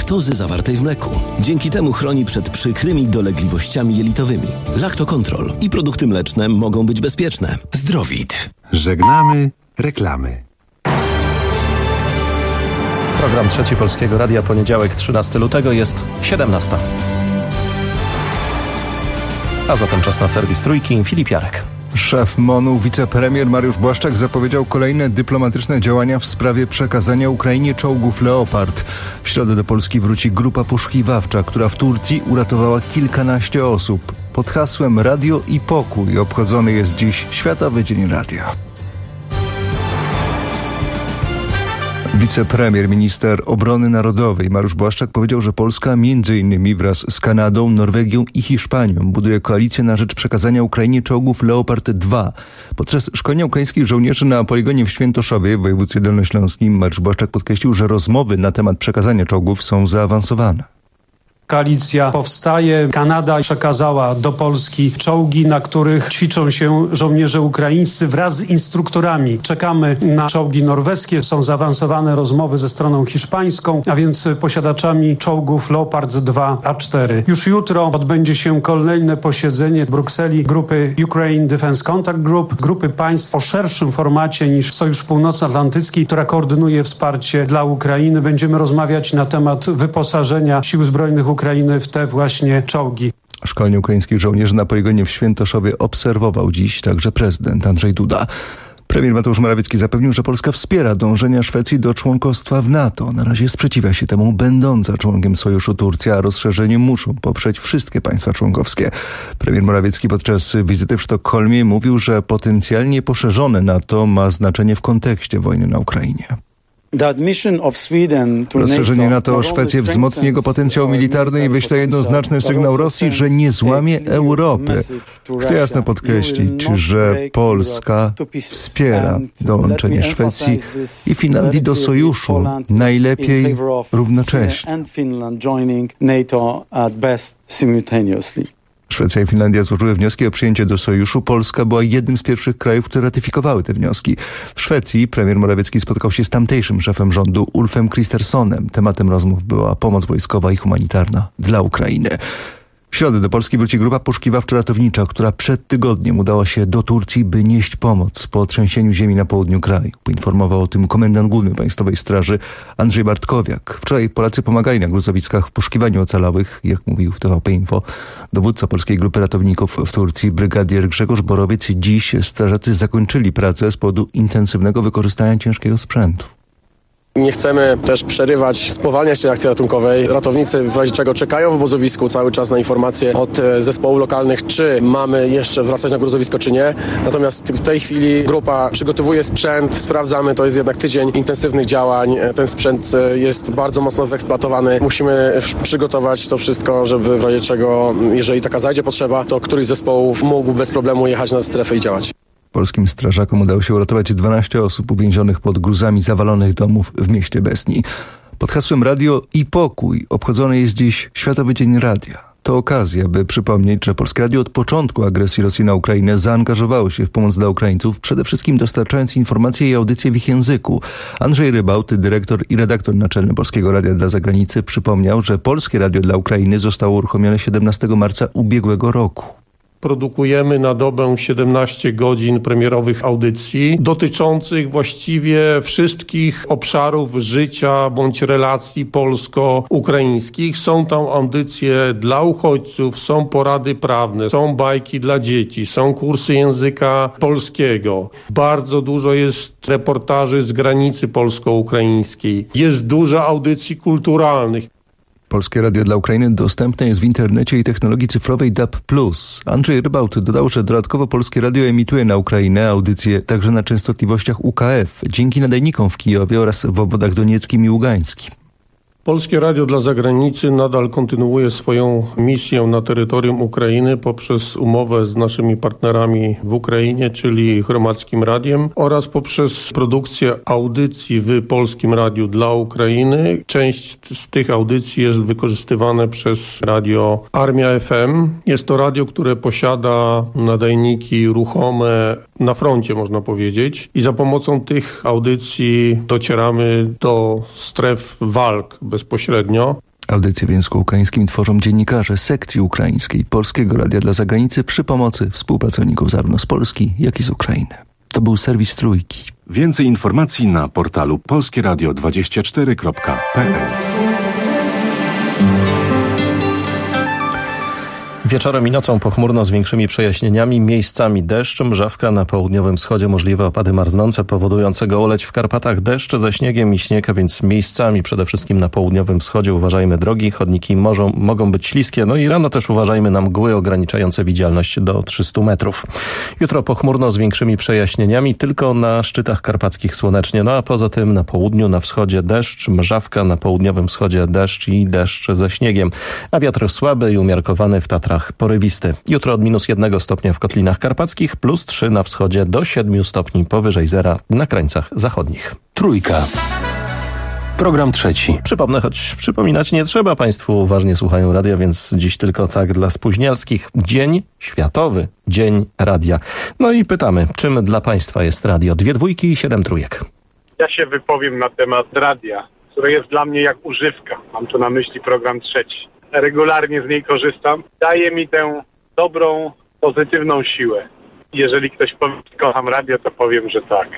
laktozy zawartej w mleku. Dzięki temu chroni przed przykrymi dolegliwościami jelitowymi. Lactocontrol i produkty mleczne mogą być bezpieczne. Zdrowit. Żegnamy reklamy. Program Trzeci Polskiego Radia, poniedziałek 13 lutego, jest 17. A zatem czas na serwis Trójki. Filip Jarek. Szef MON-u, wicepremier Mariusz Błaszczak zapowiedział kolejne dyplomatyczne działania w sprawie przekazania Ukrainie czołgów Leopard. W środę do Polski wróci grupa poszukiwawcza, która w Turcji uratowała kilkanaście osób. Pod hasłem Radio i Pokój obchodzony jest dziś Światowy Dzień Radia. Wicepremier, minister obrony narodowej Mariusz Błaszczak powiedział, że Polska m.in. wraz z Kanadą, Norwegią i Hiszpanią buduje koalicję na rzecz przekazania Ukrainie czołgów Leopard 2. Podczas szkolenia ukraińskich żołnierzy na poligonie w Świętoszowie w województwie dolnośląskim Mariusz Błaszczak podkreślił, że rozmowy na temat przekazania czołgów są zaawansowane. Koalicja powstaje. Kanada przekazała do Polski czołgi, na których ćwiczą się żołnierze ukraińscy wraz z instruktorami. Czekamy na czołgi norweskie. Są zaawansowane rozmowy ze stroną hiszpańską, a więc posiadaczami czołgów Leopard 2A4. Już jutro odbędzie się kolejne posiedzenie w Brukseli grupy Ukraine Defense Contact Group, grupy państw o szerszym formacie niż Sojusz Północnoatlantycki, która koordynuje wsparcie dla Ukrainy. Będziemy rozmawiać na temat wyposażenia Sił Zbrojnych Ukrainy w te właśnie czołgi. Szkolenie ukraińskich żołnierzy na poligonie w Świętoszowie obserwował dziś także prezydent Andrzej Duda. Premier Mateusz Morawiecki zapewnił, że Polska wspiera dążenia Szwecji do członkostwa w NATO. Na razie sprzeciwia się temu będąca członkiem sojuszu Turcja, a rozszerzenie muszą poprzeć wszystkie państwa członkowskie. Premier Morawiecki podczas wizyty w Sztokholmie mówił, że potencjalnie poszerzone NATO ma znaczenie w kontekście wojny na Ukrainie. Rozszerzenie NATO o Szwecję wzmocni jego potencjał militarny i wyśle jednoznaczny sygnał Rosji, że nie złamie Europy. Chcę jasno podkreślić, że Polska wspiera dołączenie Szwecji i Finlandii do sojuszu, najlepiej równocześnie. Szwecja i Finlandia złożyły wnioski o przyjęcie do sojuszu. Polska była jednym z pierwszych krajów, które ratyfikowały te wnioski. W Szwecji premier Morawiecki spotkał się z tamtejszym szefem rządu Ulfem Kristerssonem. Tematem rozmów była pomoc wojskowa i humanitarna dla Ukrainy. W środę do Polski wróci grupa poszukiwawczo-ratownicza, która przed tygodniem udała się do Turcji, by nieść pomoc po trzęsieniu ziemi na południu kraju. Poinformował o tym komendant główny Państwowej Straży Andrzej Bartkowiak. Wczoraj Polacy pomagali na gruzowiskach w poszukiwaniu ocalałych, jak mówił w TVP Info dowódca Polskiej Grupy Ratowników w Turcji, brygadier Grzegorz Borowiec. Dziś strażacy zakończyli pracę z powodu intensywnego wykorzystania ciężkiego sprzętu. Nie chcemy też przerywać, spowalniać tej akcji ratunkowej. Ratownicy w razie czego czekają w obozowisku cały czas na informacje od zespołów lokalnych, czy mamy jeszcze wracać na gruzowisko, czy nie. Natomiast w tej chwili grupa przygotowuje sprzęt, sprawdzamy, to jest jednak tydzień intensywnych działań. Ten sprzęt jest bardzo mocno wyeksploatowany. Musimy przygotować to wszystko, żeby w razie czego, jeżeli taka zajdzie potrzeba, to któryś z zespołów mógł bez problemu jechać na strefę i działać. Polskim strażakom udało się uratować 12 osób uwięzionych pod gruzami zawalonych domów w mieście Besni. Pod hasłem Radio i Pokój obchodzony jest dziś Światowy Dzień Radia. To okazja, by przypomnieć, że Polskie Radio od początku agresji Rosji na Ukrainę zaangażowało się w pomoc dla Ukraińców, przede wszystkim dostarczając informacje i audycje w ich języku. Andrzej Rybałt, dyrektor i redaktor naczelny Polskiego Radia dla Zagranicy, przypomniał, że Polskie Radio dla Ukrainy zostało uruchomione 17 marca ubiegłego roku. Produkujemy na dobę 17 godzin premierowych audycji dotyczących właściwie wszystkich obszarów życia bądź relacji polsko-ukraińskich. Są tam audycje dla uchodźców, są porady prawne, są bajki dla dzieci, są kursy języka polskiego. Bardzo dużo jest reportaży z granicy polsko-ukraińskiej. Jest dużo audycji kulturalnych. Polskie Radio dla Ukrainy dostępne jest w internecie i technologii cyfrowej DAB+. Andrzej Rybałt dodał, że dodatkowo Polskie Radio emituje na Ukrainę audycje także na częstotliwościach UKF, dzięki nadajnikom w Kijowie oraz w obwodach donieckim i ługańskim. Polskie Radio dla Zagranicy nadal kontynuuje swoją misję na terytorium Ukrainy poprzez umowę z naszymi partnerami w Ukrainie, czyli Hromadzkim Radiem, oraz poprzez produkcję audycji w Polskim Radiu dla Ukrainy. Część z tych audycji jest wykorzystywana przez radio Armia FM. Jest to radio, które posiada nadajniki ruchome na froncie, można powiedzieć, i za pomocą tych audycji docieramy do stref walk bezpośrednio. Audycję w języku ukraińskim tworzą dziennikarze sekcji ukraińskiej Polskiego Radia dla Zagranicy przy pomocy współpracowników zarówno z Polski, jak i z Ukrainy. To był serwis Trójki. Więcej informacji na portalu polskieradio24.pl. Wieczorem i nocą pochmurno z większymi przejaśnieniami, miejscami deszcz, mrzawka na południowym wschodzie, możliwe opady marznące powodujące gołoleć w Karpatach, deszcz ze śniegiem i śnieg, a więc miejscami przede wszystkim na południowym wschodzie uważajmy drogi, chodniki mogą być śliskie, no i rano też uważajmy na mgły ograniczające widzialność do 300 metrów. Jutro pochmurno z większymi przejaśnieniami, tylko na szczytach karpackich słonecznie, no a poza tym na południu, na wschodzie deszcz, mrzawka, na południowym wschodzie deszcz i deszcz ze śniegiem, a wiatr słaby i umiarkowany w Tatrach porywisty. Jutro od -1 stopnia w Kotlinach Karpackich, +3 na wschodzie do 7 stopni powyżej zera na krańcach zachodnich. Trójka. Program trzeci. Przypomnę, choć przypominać nie trzeba, Państwu uważnie słuchają radia, więc dziś tylko tak dla spóźnialskich. Światowy Dzień Radia. No i pytamy, czym dla Państwa jest radio? 2 dwójki i 7 trójek. Ja się wypowiem na temat radia, które jest dla mnie jak używka. Mam tu na myśli program trzeci. Regularnie z niej korzystam. Daje mi tę dobrą, pozytywną siłę. Jeżeli ktoś powie, kocham radio, to powiem, że tak.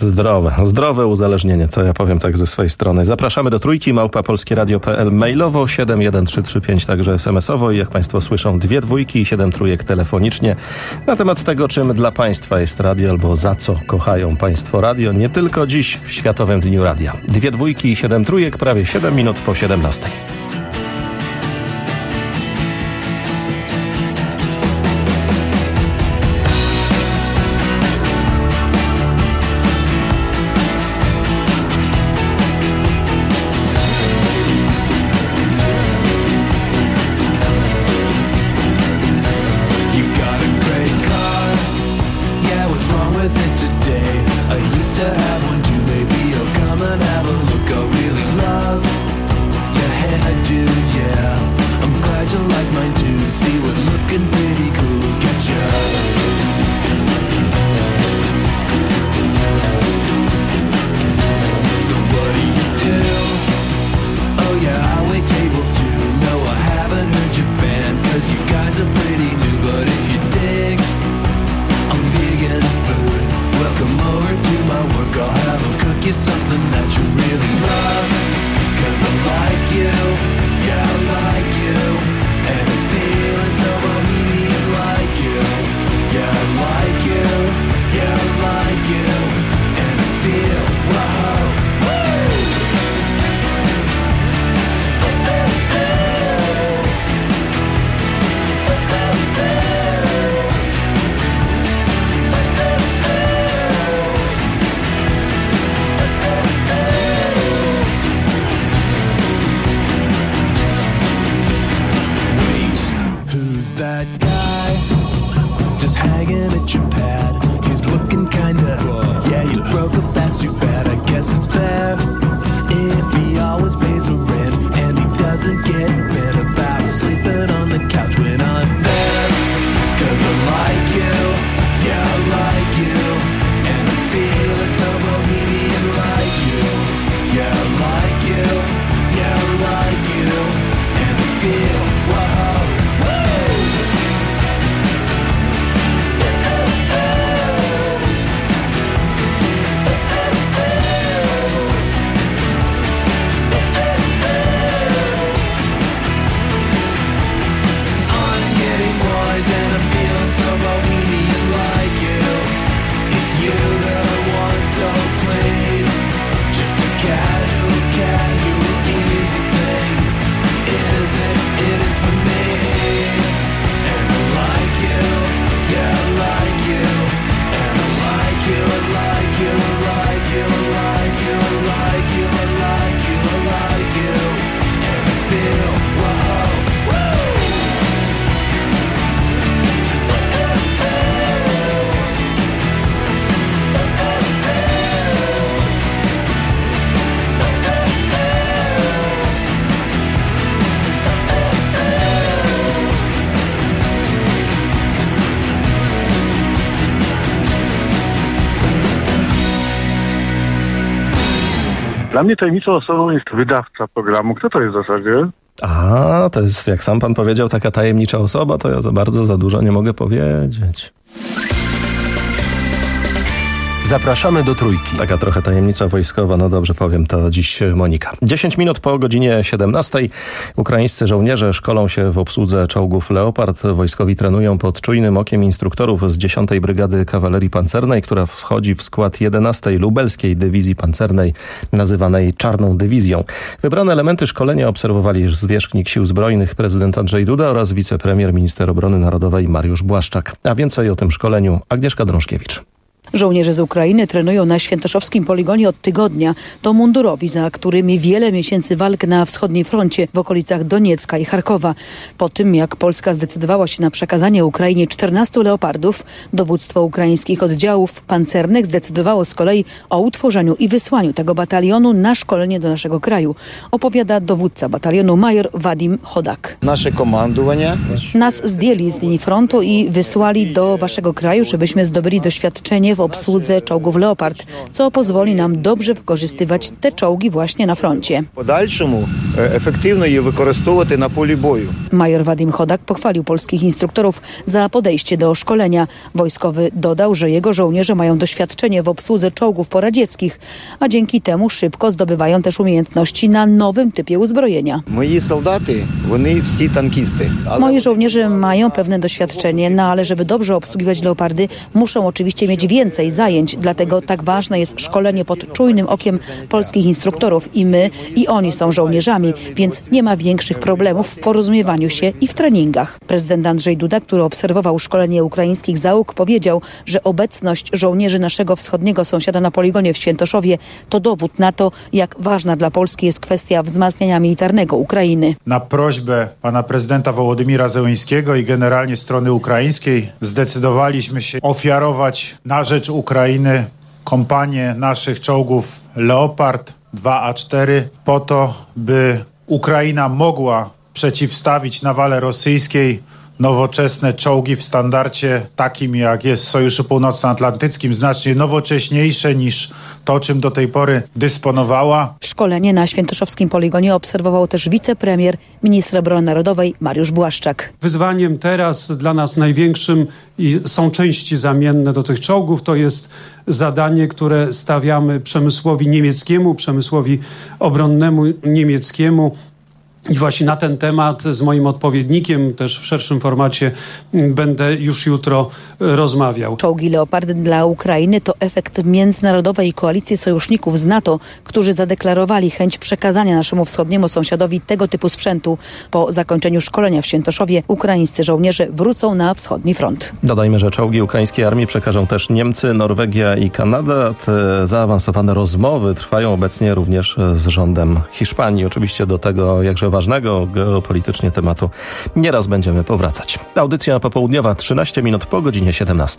Zdrowe uzależnienie, to ja powiem tak ze swojej strony. Zapraszamy do Trójki, @polskieradio.pl, mailowo 71335, także SMS-owo i jak Państwo słyszą 2 dwójki i 7 trójek telefonicznie na temat tego, czym dla Państwa jest radio albo za co kochają Państwo radio, nie tylko dziś w Światowym Dniu Radia. 2 dwójki i 7 trójek, prawie 7 minut po 17. Dla mnie tajemniczą osobą jest wydawca programu. Kto to jest w zasadzie? A, to jest, jak sam pan powiedział, taka tajemnicza osoba, to ja za dużo nie mogę powiedzieć. Zapraszamy do Trójki. Taka trochę tajemnica wojskowa, no dobrze powiem to dziś Monika. 10 minut po godzinie 17. Ukraińscy żołnierze szkolą się w obsłudze czołgów Leopard. Wojskowi trenują pod czujnym okiem instruktorów z 10. Brygady Kawalerii Pancernej, która wchodzi w skład 11. Lubelskiej Dywizji Pancernej, nazywanej Czarną Dywizją. Wybrane elementy szkolenia obserwowali zwierzchnik Sił Zbrojnych prezydent Andrzej Duda oraz wicepremier, minister obrony narodowej Mariusz Błaszczak. A więcej o tym szkoleniu Agnieszka Drążkiewicz. Żołnierze z Ukrainy trenują na świętoszowskim poligonie od tygodnia. To mundurowi, za którymi wiele miesięcy walk na wschodniej froncie w okolicach Doniecka i Charkowa. Po tym, jak Polska zdecydowała się na przekazanie Ukrainie 14 leopardów, dowództwo ukraińskich oddziałów pancernych zdecydowało z kolei o utworzeniu i wysłaniu tego batalionu na szkolenie do naszego kraju. Opowiada dowódca batalionu major Wadim Chodak. Nasze komandowanie. Nas zdjęli z linii frontu i wysłali do waszego kraju, żebyśmy zdobyli doświadczenie w obsłudze czołgów Leopard, co pozwoli nam dobrze wykorzystywać te czołgi właśnie na froncie. Подальшому efektywnie je wykorzystywać na polu boju. Major Wadim Chodak pochwalił polskich instruktorów za podejście do szkolenia. Wojskowy dodał, że jego żołnierze mają doświadczenie w obsłudze czołgów poradzieckich, a dzięki temu szybko zdobywają też umiejętności na nowym typie uzbrojenia. Moi soldaty, oni wszyscy tankisty. Moi żołnierze mają pewne doświadczenie, ale żeby dobrze obsługiwać Leopardy, muszą oczywiście mieć więcej zajęć, dlatego tak ważne jest szkolenie pod czujnym okiem polskich instruktorów. I my, i oni są żołnierzami, więc nie ma większych problemów w porozumiewaniu się i w treningach. Prezydent Andrzej Duda, który obserwował szkolenie ukraińskich załóg, powiedział, że obecność żołnierzy naszego wschodniego sąsiada na poligonie w Świętoszowie to dowód na to, jak ważna dla Polski jest kwestia wzmacniania militarnego Ukrainy. Na prośbę pana prezydenta Wołodymira Zełenskiego i generalnie strony ukraińskiej zdecydowaliśmy się ofiarować na rzecz Ukrainy kompanię naszych czołgów Leopard 2A4 po to, by Ukraina mogła przeciwstawić nawale rosyjskiej nowoczesne czołgi w standardzie takim, jak jest w Sojuszu Północnoatlantyckim, znacznie nowocześniejsze niż to, czym do tej pory dysponowała. Szkolenie na świętoszowskim poligonie obserwował też wicepremier, minister obrony narodowej Mariusz Błaszczak. Wyzwaniem teraz dla nas największym i są części zamienne do tych czołgów, to jest zadanie, które stawiamy przemysłowi niemieckiemu, przemysłowi obronnemu niemieckiemu. I właśnie na ten temat z moim odpowiednikiem, też w szerszym formacie, będę już jutro rozmawiał. Czołgi Leopard dla Ukrainy to efekt międzynarodowej koalicji sojuszników z NATO, którzy zadeklarowali chęć przekazania naszemu wschodniemu sąsiadowi tego typu sprzętu. Po zakończeniu szkolenia w Świętoszowie ukraińscy żołnierze wrócą na wschodni front. Dodajmy, że czołgi ukraińskiej armii przekażą też Niemcy, Norwegia i Kanada. Te zaawansowane rozmowy trwają obecnie również z rządem Hiszpanii. Oczywiście do tego jakże ważnego geopolitycznie tematu nieraz będziemy powracać. Audycja popołudniowa 13 minut po godzinie 17.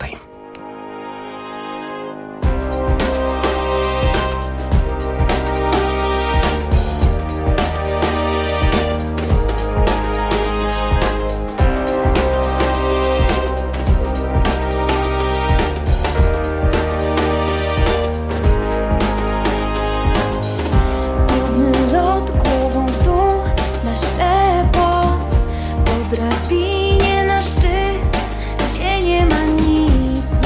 Drabinie na szczyt, gdzie nie ma nic.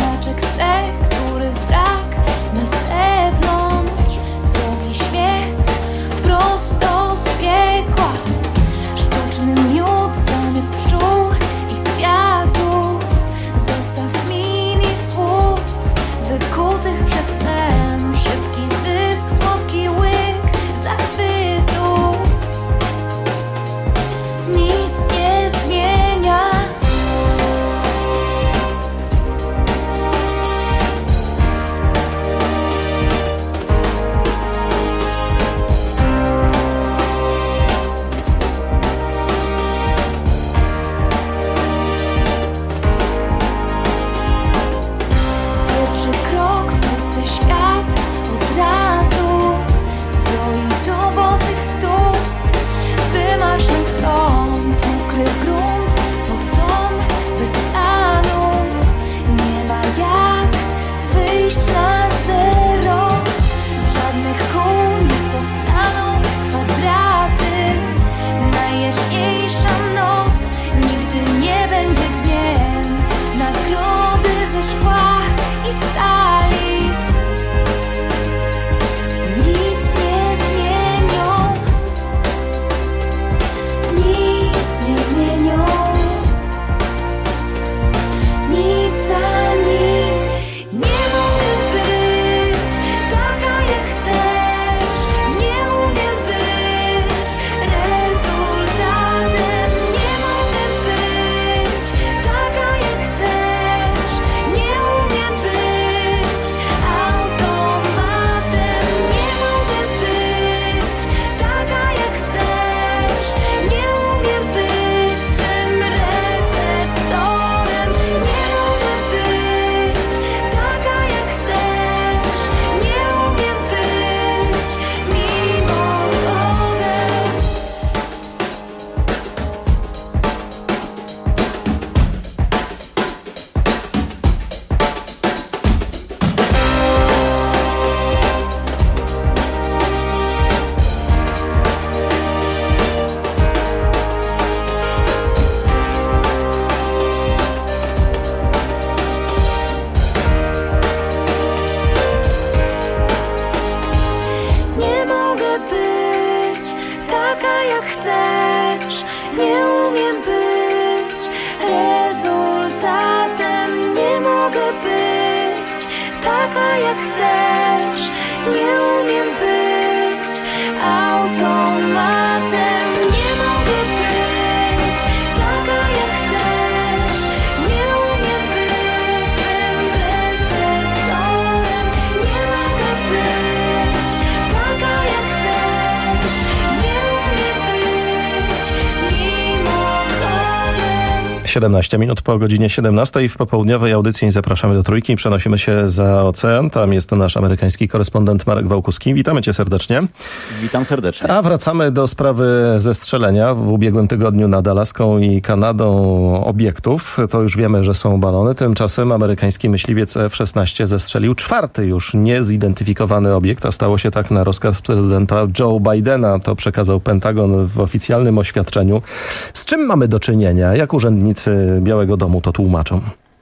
17 minut po godzinie 17 w popołudniowej audycji Zapraszamy do Trójki. Przenosimy się za ocean. Tam jest nasz amerykański korespondent Marek Wałkuski. Witamy cię serdecznie. Witam serdecznie. A wracamy do sprawy zestrzelenia w ubiegłym tygodniu nad Alaską i Kanadą obiektów. To już wiemy, że są balony. Tymczasem amerykański myśliwiec F-16 zestrzelił czwarty już niezidentyfikowany obiekt, a stało się tak na rozkaz prezydenta Joe Bidena. To przekazał Pentagon w oficjalnym oświadczeniu. Z czym mamy do czynienia? Jak urzędnicy Białego Domu to tłumaczą?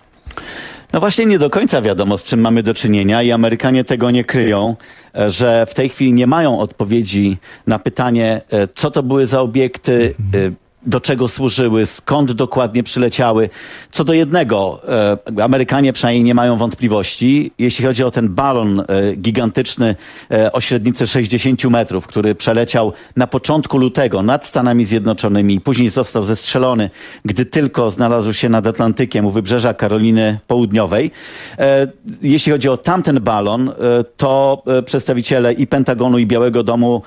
No właśnie nie do końca wiadomo, z czym mamy do czynienia i Amerykanie tego nie kryją, że w tej chwili nie mają odpowiedzi na pytanie, co to były za obiekty, do czego służyły, skąd dokładnie przyleciały. Co do jednego, Amerykanie przynajmniej nie mają wątpliwości. Jeśli chodzi o ten balon gigantyczny o średnicy 60 metrów, który przeleciał na początku lutego nad Stanami Zjednoczonymi i później został zestrzelony, gdy tylko znalazł się nad Atlantykiem u wybrzeża Karoliny Południowej. Jeśli chodzi o tamten balon, to przedstawiciele i Pentagonu, i Białego Domu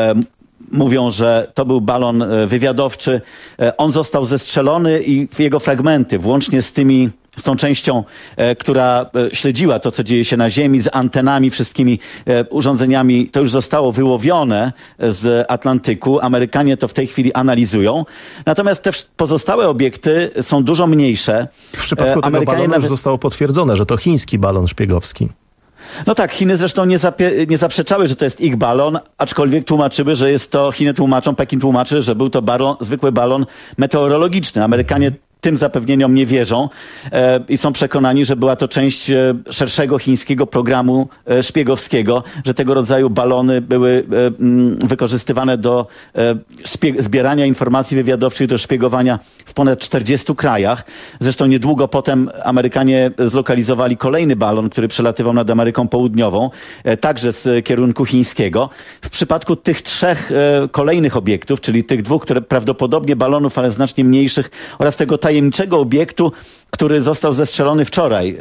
mówią, że to był balon wywiadowczy. On został zestrzelony i jego fragmenty, włącznie z tą częścią, która śledziła to, co dzieje się na Ziemi, z antenami, wszystkimi urządzeniami, to już zostało wyłowione z Atlantyku. Amerykanie to w tej chwili analizują. Natomiast te pozostałe obiekty są dużo mniejsze. W przypadku tego balonu już zostało potwierdzone, że to chiński balon szpiegowski. No tak, Chiny zresztą nie zaprzeczały, że to jest ich balon, aczkolwiek tłumaczyły, że jest to, Chiny tłumaczą, Pekin tłumaczy, że był to zwykły balon meteorologiczny. Amerykanie tym zapewnieniom nie wierzą i są przekonani, że była to część szerszego chińskiego programu szpiegowskiego, że tego rodzaju balony były wykorzystywane do zbierania informacji wywiadowczych, do szpiegowania w ponad 40 krajach. Zresztą niedługo potem Amerykanie zlokalizowali kolejny balon, który przelatywał nad Ameryką Południową, także z kierunku chińskiego. W przypadku tych trzech kolejnych obiektów, czyli tych dwóch, które prawdopodobnie balonów, ale znacznie mniejszych, oraz tego tajemniczego obiektu, który został zestrzelony wczoraj.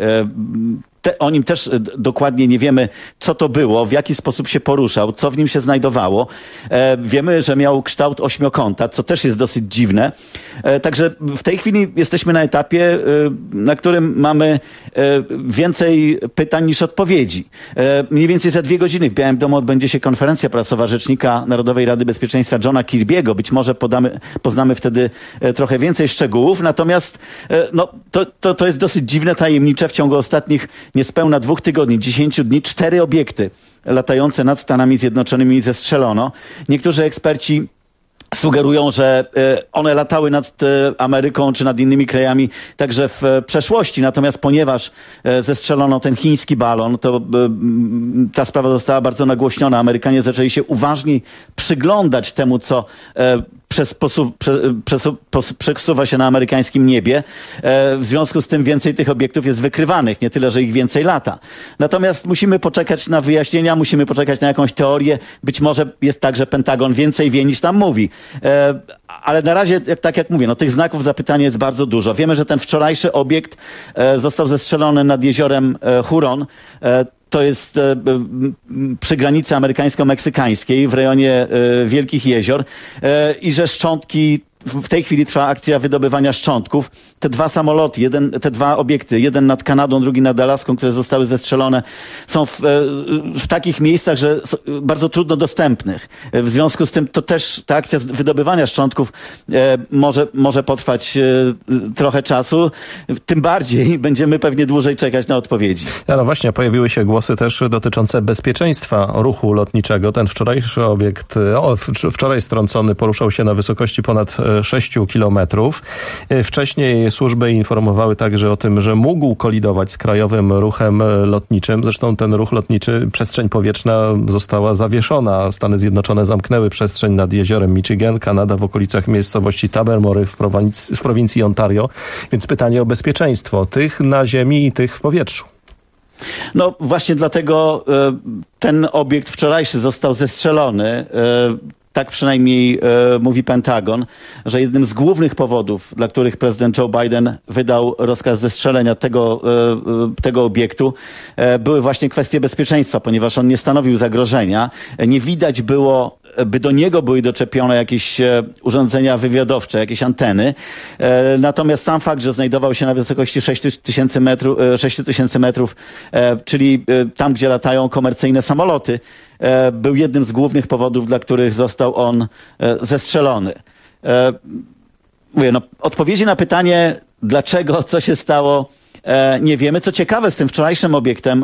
O nim też dokładnie nie wiemy, co to było, w jaki sposób się poruszał, co w nim się znajdowało. Wiemy, że miał kształt ośmiokąta, co też jest dosyć dziwne. Także w tej chwili jesteśmy na etapie, na którym mamy więcej pytań niż odpowiedzi. Mniej więcej za 2 godziny w Białym Domu odbędzie się konferencja prasowa rzecznika Narodowej Rady Bezpieczeństwa Johna Kirby'ego. Być może poznamy wtedy trochę więcej szczegółów. Natomiast to jest dosyć dziwne, tajemnicze. W ciągu ostatnich niespełna 2 tygodni, 10 dni, 4 obiekty latające nad Stanami Zjednoczonymi zestrzelono. Niektórzy eksperci sugerują, że one latały nad Ameryką czy nad innymi krajami także w przeszłości. Natomiast ponieważ zestrzelono ten chiński balon, to ta sprawa została bardzo nagłośniona. Amerykanie zaczęli się uważniej przyglądać temu, co przesuwa się na amerykańskim niebie. W związku z tym więcej tych obiektów jest wykrywanych. Nie tyle, że ich więcej lata. Natomiast musimy poczekać na wyjaśnienia, musimy poczekać na jakąś teorię. Być może jest tak, że Pentagon więcej wie niż nam mówi. Ale na razie, tak jak mówię, tych znaków zapytania jest bardzo dużo. Wiemy, że ten wczorajszy obiekt został zestrzelony nad jeziorem Huron. To jest przy granicy amerykańsko-meksykańskiej w rejonie Wielkich Jezior i że szczątki, w tej chwili trwa akcja wydobywania szczątków. Te 2 samoloty, te 2 obiekty, jeden nad Kanadą, drugi nad Alaską, które zostały zestrzelone, są w takich miejscach, że bardzo trudno dostępnych. W związku z tym to też ta akcja wydobywania szczątków może potrwać trochę czasu. Tym bardziej będziemy pewnie dłużej czekać na odpowiedzi. No właśnie, pojawiły się głosy też dotyczące bezpieczeństwa ruchu lotniczego. Ten wczorajszy obiekt, wczoraj strącony, poruszał się na wysokości ponad 6 kilometrów. Wcześniej służby informowały także o tym, że mógł kolidować z krajowym ruchem lotniczym. Zresztą ten ruch lotniczy, przestrzeń powietrzna została zawieszona. Stany Zjednoczone zamknęły przestrzeń nad jeziorem Michigan, Kanada w okolicach miejscowości Tabermory w prowincji Ontario. Więc pytanie o bezpieczeństwo tych na ziemi i tych w powietrzu. No właśnie dlatego ten obiekt wczorajszy został zestrzelony. Tak przynajmniej mówi Pentagon, że jednym z głównych powodów, dla których prezydent Joe Biden wydał rozkaz zestrzelenia tego obiektu, były właśnie kwestie bezpieczeństwa, ponieważ on nie stanowił zagrożenia. Nie widać było by do niego były doczepione jakieś urządzenia wywiadowcze, jakieś anteny. Natomiast sam fakt, że znajdował się na wysokości 6000 metrów, czyli tam, gdzie latają komercyjne samoloty, był jednym z głównych powodów, dla których został on zestrzelony. Mówię, odpowiedzi na pytanie, dlaczego, co się stało, nie wiemy. Co ciekawe, z tym wczorajszym obiektem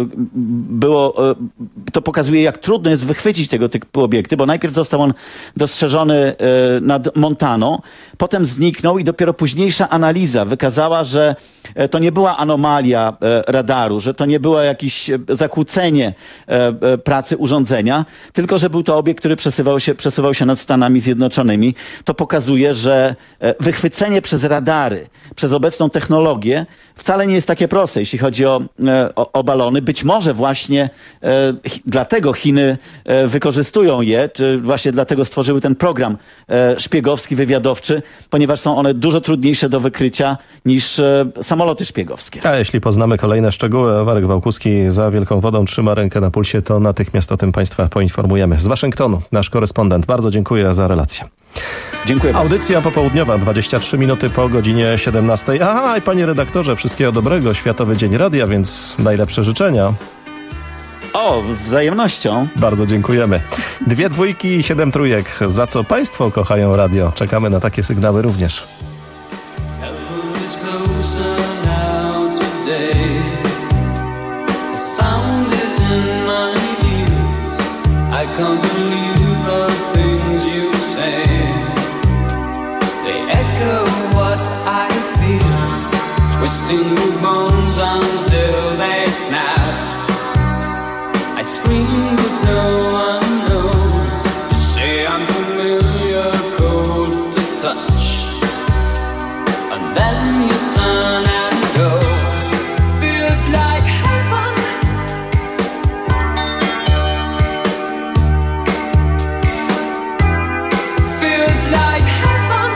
to pokazuje, jak trudno jest wychwycić tego typu obiekty, bo najpierw został on dostrzeżony nad Montaną, potem zniknął i dopiero późniejsza analiza wykazała, że to nie była anomalia radaru, że to nie było jakieś zakłócenie pracy urządzenia, tylko że był to obiekt, który przesuwał się nad Stanami Zjednoczonymi. To pokazuje, że wychwycenie przez radary, przez obecną technologię wcale nie jest takie proste, jeśli chodzi o balony. Być może właśnie dlatego Chiny wykorzystują je, czy właśnie dlatego stworzyły ten program szpiegowski, wywiadowczy, ponieważ są one dużo trudniejsze do wykrycia niż samoloty szpiegowskie. A jeśli poznamy kolejne szczegóły, Marek Wałkuski za Wielką Wodą trzyma rękę na pulsie, to natychmiast o tym Państwa poinformujemy. Z Waszyngtonu nasz korespondent. Bardzo dziękuję za relację. Dziękuję bardzo. Audycja popołudniowa, 23 minuty po godzinie 17. Aha, i panie redaktorze, wszystkiego dobrego. Światowy Dzień Radia, więc najlepsze życzenia. O, z wzajemnością. Bardzo dziękujemy. 2 dwójki i 7 trójek. Za co Państwo kochają radio? Czekamy na takie sygnały również. Twisting the bones until they snap. I scream but no one knows. You say I'm familiar, cold to touch, and then you turn and go. Feels like heaven. Feels like heaven.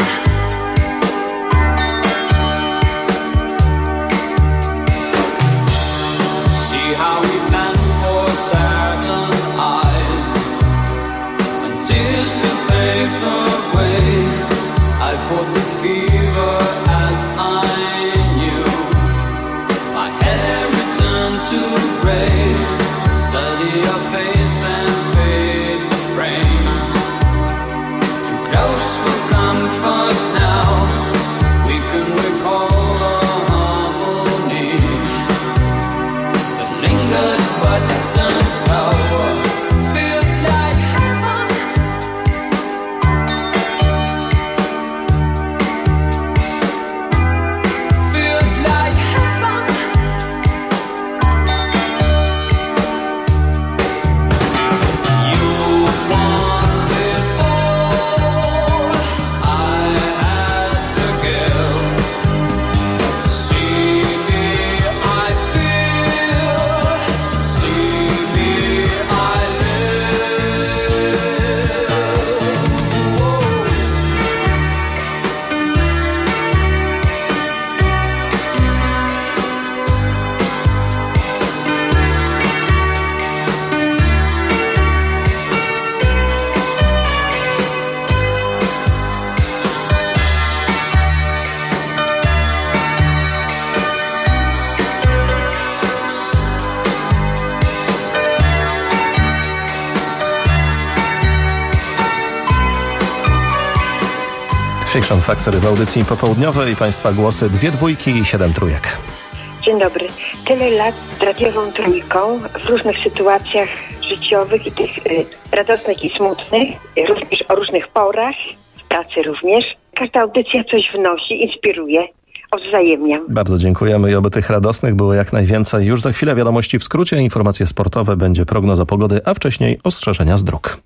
Fiction Factory w audycji popołudniowej. Państwa głosy 2 dwójki i 7 trójek. Dzień dobry. Tyle lat z radiową trójką w różnych sytuacjach życiowych i tych radosnych i smutnych, również o różnych porach, w pracy również. Każda audycja coś wnosi, inspiruje. Odwzajemniam. Bardzo dziękujemy i oby tych radosnych było jak najwięcej. Już za chwilę wiadomości w skrócie, informacje sportowe, będzie prognoza pogody, a wcześniej ostrzeżenia z dróg.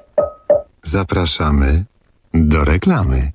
Zapraszamy do reklamy.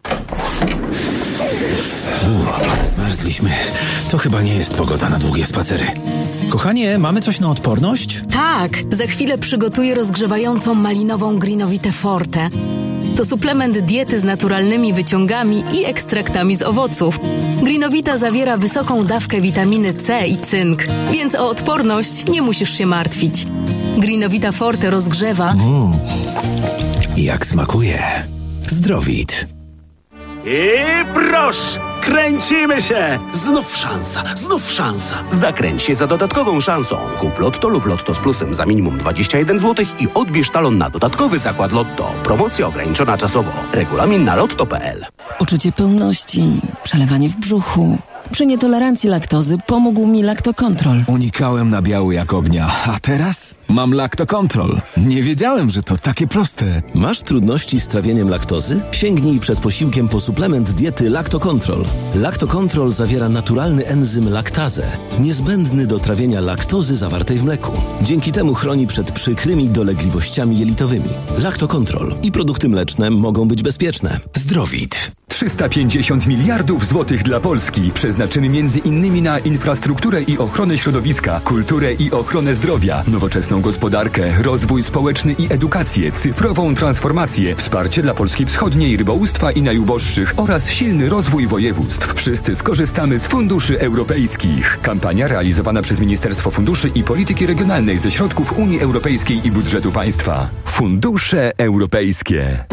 Zmarzliśmy. To chyba nie jest pogoda na długie spacery. Kochanie, mamy coś na odporność? Tak, za chwilę przygotuję rozgrzewającą malinową Greenovitę Forte. To suplement diety z naturalnymi wyciągami i ekstraktami z owoców. Greenovita zawiera wysoką dawkę witaminy C i cynk, więc o odporność nie musisz się martwić. Greenovita Forte rozgrzewa jak smakuje. Zdrowit. I proszę, kręcimy się! Znów szansa. Zakręć się za dodatkową szansą. Kup Lotto lub Lotto z plusem za minimum 21 zł i odbierz talon na dodatkowy zakład Lotto. Promocja ograniczona czasowo. Regulamin na lotto.pl. Uczucie pełności, przelewanie w brzuchu. Przy nietolerancji laktozy pomógł mi Lactocontrol. Unikałem nabiału jak ognia, a teraz mam Lactocontrol. Nie wiedziałem, że to takie proste. Masz trudności z trawieniem laktozy? Sięgnij przed posiłkiem po suplement diety Lactocontrol. Lactocontrol zawiera naturalny enzym laktazę, niezbędny do trawienia laktozy zawartej w mleku. Dzięki temu chroni przed przykrymi dolegliwościami jelitowymi. Lactocontrol i produkty mleczne mogą być bezpieczne. Zdrowit. 350 miliardów złotych dla Polski, przeznaczony m.in. na infrastrukturę i ochronę środowiska, kulturę i ochronę zdrowia, nowoczesną gospodarkę, rozwój społeczny i edukację, cyfrową transformację, wsparcie dla Polski Wschodniej, rybołówstwa i najuboższych oraz silny rozwój województw. Wszyscy skorzystamy z funduszy europejskich. Kampania realizowana przez Ministerstwo Funduszy i Polityki Regionalnej ze środków Unii Europejskiej i budżetu państwa. Fundusze europejskie.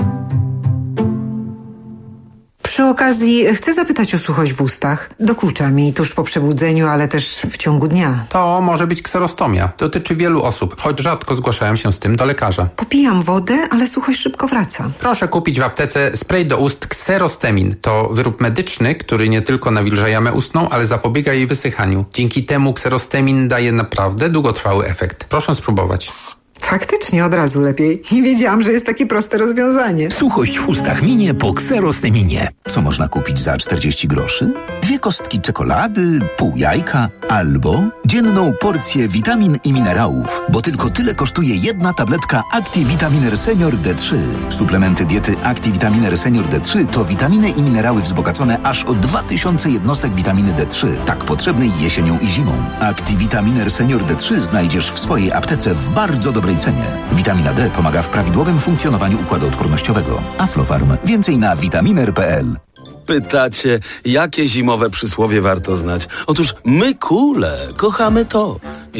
Przy okazji chcę zapytać o suchość w ustach. Dokucza mi tuż po przebudzeniu, ale też w ciągu dnia. To może być kserostomia. Dotyczy wielu osób, choć rzadko zgłaszają się z tym do lekarza. Popijam wodę, ale suchość szybko wraca. Proszę kupić w aptece spray do ust Xerostemin. To wyrób medyczny, który nie tylko nawilża jamę ustną, ale zapobiega jej wysychaniu. Dzięki temu Xerostemin daje naprawdę długotrwały efekt. Proszę spróbować. Faktycznie od razu lepiej. Nie wiedziałam, że jest takie proste rozwiązanie. Suchość w ustach minie po Xerosteminie. Co można kupić za 40 groszy? 2 kostki czekolady, pół jajka albo dzienną porcję witamin i minerałów, bo tylko tyle kosztuje jedna tabletka ActiVitaminer Senior D3. Suplementy diety ActiVitaminer Senior D3 to witaminy i minerały wzbogacone aż o 2000 jednostek witaminy D3, tak potrzebnej jesienią i zimą. ActiVitaminer Senior D3 znajdziesz w swojej aptece w bardzo dobrej cenie. Witamina D pomaga w prawidłowym funkcjonowaniu układu odpornościowego. Aflofarm. Więcej na vitaminer.pl. Pytacie, jakie zimowe przysłowie warto znać? Otóż my kule kochamy to.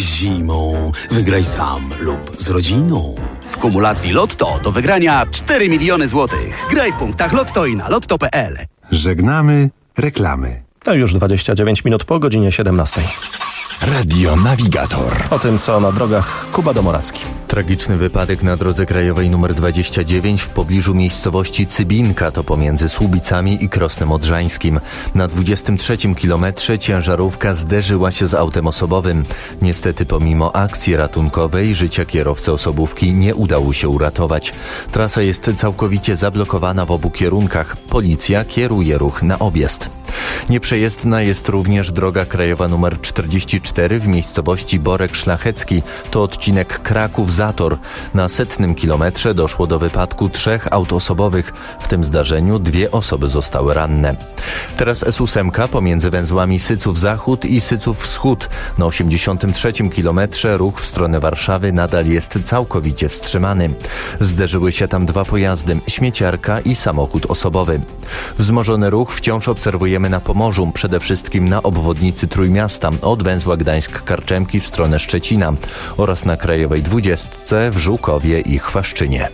Zimą wygraj sam lub z rodziną. W kumulacji Lotto do wygrania 4 miliony złotych. Graj w punktach Lotto i na lotto.pl. Żegnamy reklamy. To już 29 minut po godzinie 17. Radio Navigator. O tym, co na drogach, Kuba Domoracki. Tragiczny wypadek na drodze krajowej nr 29 w pobliżu miejscowości Cybinka, to pomiędzy Słubicami i Krosnem Odrzańskim. Na 23 kilometrze ciężarówka zderzyła się z autem osobowym. Niestety pomimo akcji ratunkowej życia kierowcy osobówki nie udało się uratować. Trasa jest całkowicie zablokowana w obu kierunkach. Policja kieruje ruch na objazd. Nieprzejezdna jest również droga krajowa nr 44 w miejscowości Borek Szlachecki. To odcinek Kraków-Zator. Na 100 kilometrze doszło do wypadku 3 aut osobowych. W tym zdarzeniu 2 osoby zostały ranne. Teraz S8 pomiędzy węzłami Syców-Zachód i Syców-Wschód. Na 83 kilometrze ruch w stronę Warszawy nadal jest całkowicie wstrzymany. Zderzyły się tam 2 pojazdy, śmieciarka i samochód osobowy. Wzmożony ruch wciąż obserwujemy na Pomorzu, przede wszystkim na obwodnicy Trójmiasta od węzła Gdańsk-Karczemki w stronę Szczecina oraz na krajowej 20 w Żółkowie i Chwaszczynie.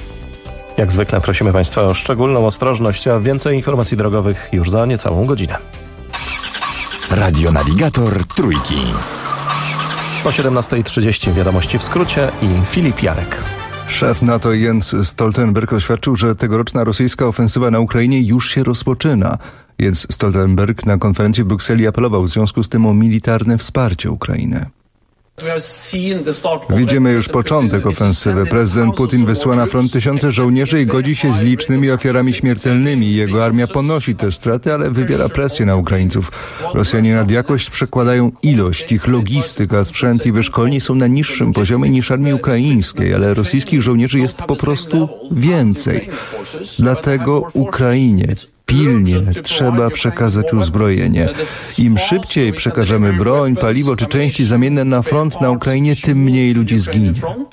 Jak zwykle prosimy Państwa o szczególną ostrożność, a więcej informacji drogowych już za niecałą godzinę. Radio Navigator Trójki. Po 17:30 wiadomości w skrócie i Filip Jarek. Szef NATO Jens Stoltenberg oświadczył, że tegoroczna rosyjska ofensywa na Ukrainie już się rozpoczyna. Jens Stoltenberg na konferencji w Brukseli apelował w związku z tym o militarne wsparcie Ukrainy. Widzimy już początek ofensywy. Prezydent Putin wysyła na front tysiące żołnierzy i godzi się z licznymi ofiarami śmiertelnymi. Jego armia ponosi te straty, ale wywiera presję na Ukraińców. Rosjanie nad jakość przekładają ilość, ich logistyka, sprzęt i wyszkoleni są na niższym poziomie niż armii ukraińskiej, ale rosyjskich żołnierzy jest po prostu więcej. Dlatego Ukrainie pilnie trzeba przekazać uzbrojenie. Im szybciej przekażemy broń, paliwo czy części zamienne na front na Ukrainie, tym mniej ludzi zginie.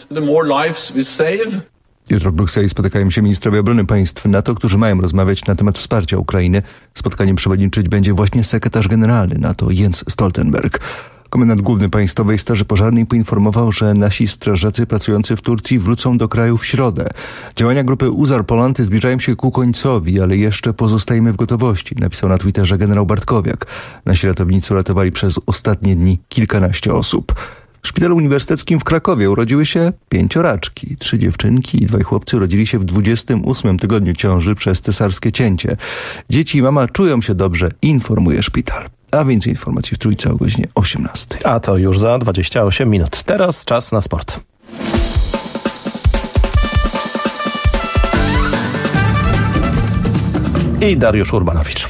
Jutro w Brukseli spotykają się ministrowie obrony państw NATO, którzy mają rozmawiać na temat wsparcia Ukrainy. Spotkaniem przewodniczyć będzie właśnie sekretarz generalny NATO Jens Stoltenberg. Komendant Główny Państwowej Straży Pożarnej poinformował, że nasi strażacy pracujący w Turcji wrócą do kraju w środę. Działania grupy Uzar Poland zbliżają się ku końcowi, ale jeszcze pozostajemy w gotowości, napisał na Twitterze generał Bartkowiak. Nasi ratownicy uratowali przez ostatnie dni kilkanaście osób. W szpitalu uniwersyteckim w Krakowie urodziły się 5 raczki. 3 dziewczynki i 2 chłopcy urodzili się w 28 tygodniu ciąży przez cesarskie cięcie. Dzieci i mama czują się dobrze, informuje szpital. A więcej informacji w Trójce o godzinie 18. A to już za 28 minut. Teraz czas na sport. I Dariusz Urbanowicz.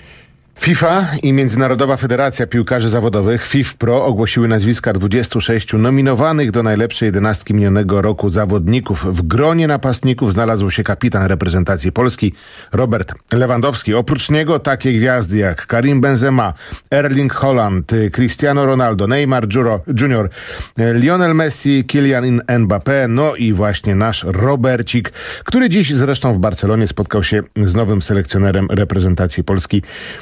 FIFA i Międzynarodowa Federacja Piłkarzy Zawodowych FIFPro ogłosiły nazwiska 26 nominowanych do najlepszej 11 minionego roku zawodników. W gronie napastników znalazł się kapitan reprezentacji Polski Robert Lewandowski. Oprócz niego takie gwiazdy jak Karim Benzema, Erling Haaland, Cristiano Ronaldo, Neymar Junior, Lionel Messi, Kylian Mbappé, no i właśnie nasz Robercik, który dziś zresztą w Barcelonie spotkał się z nowym selekcjonerem reprezentacji Polski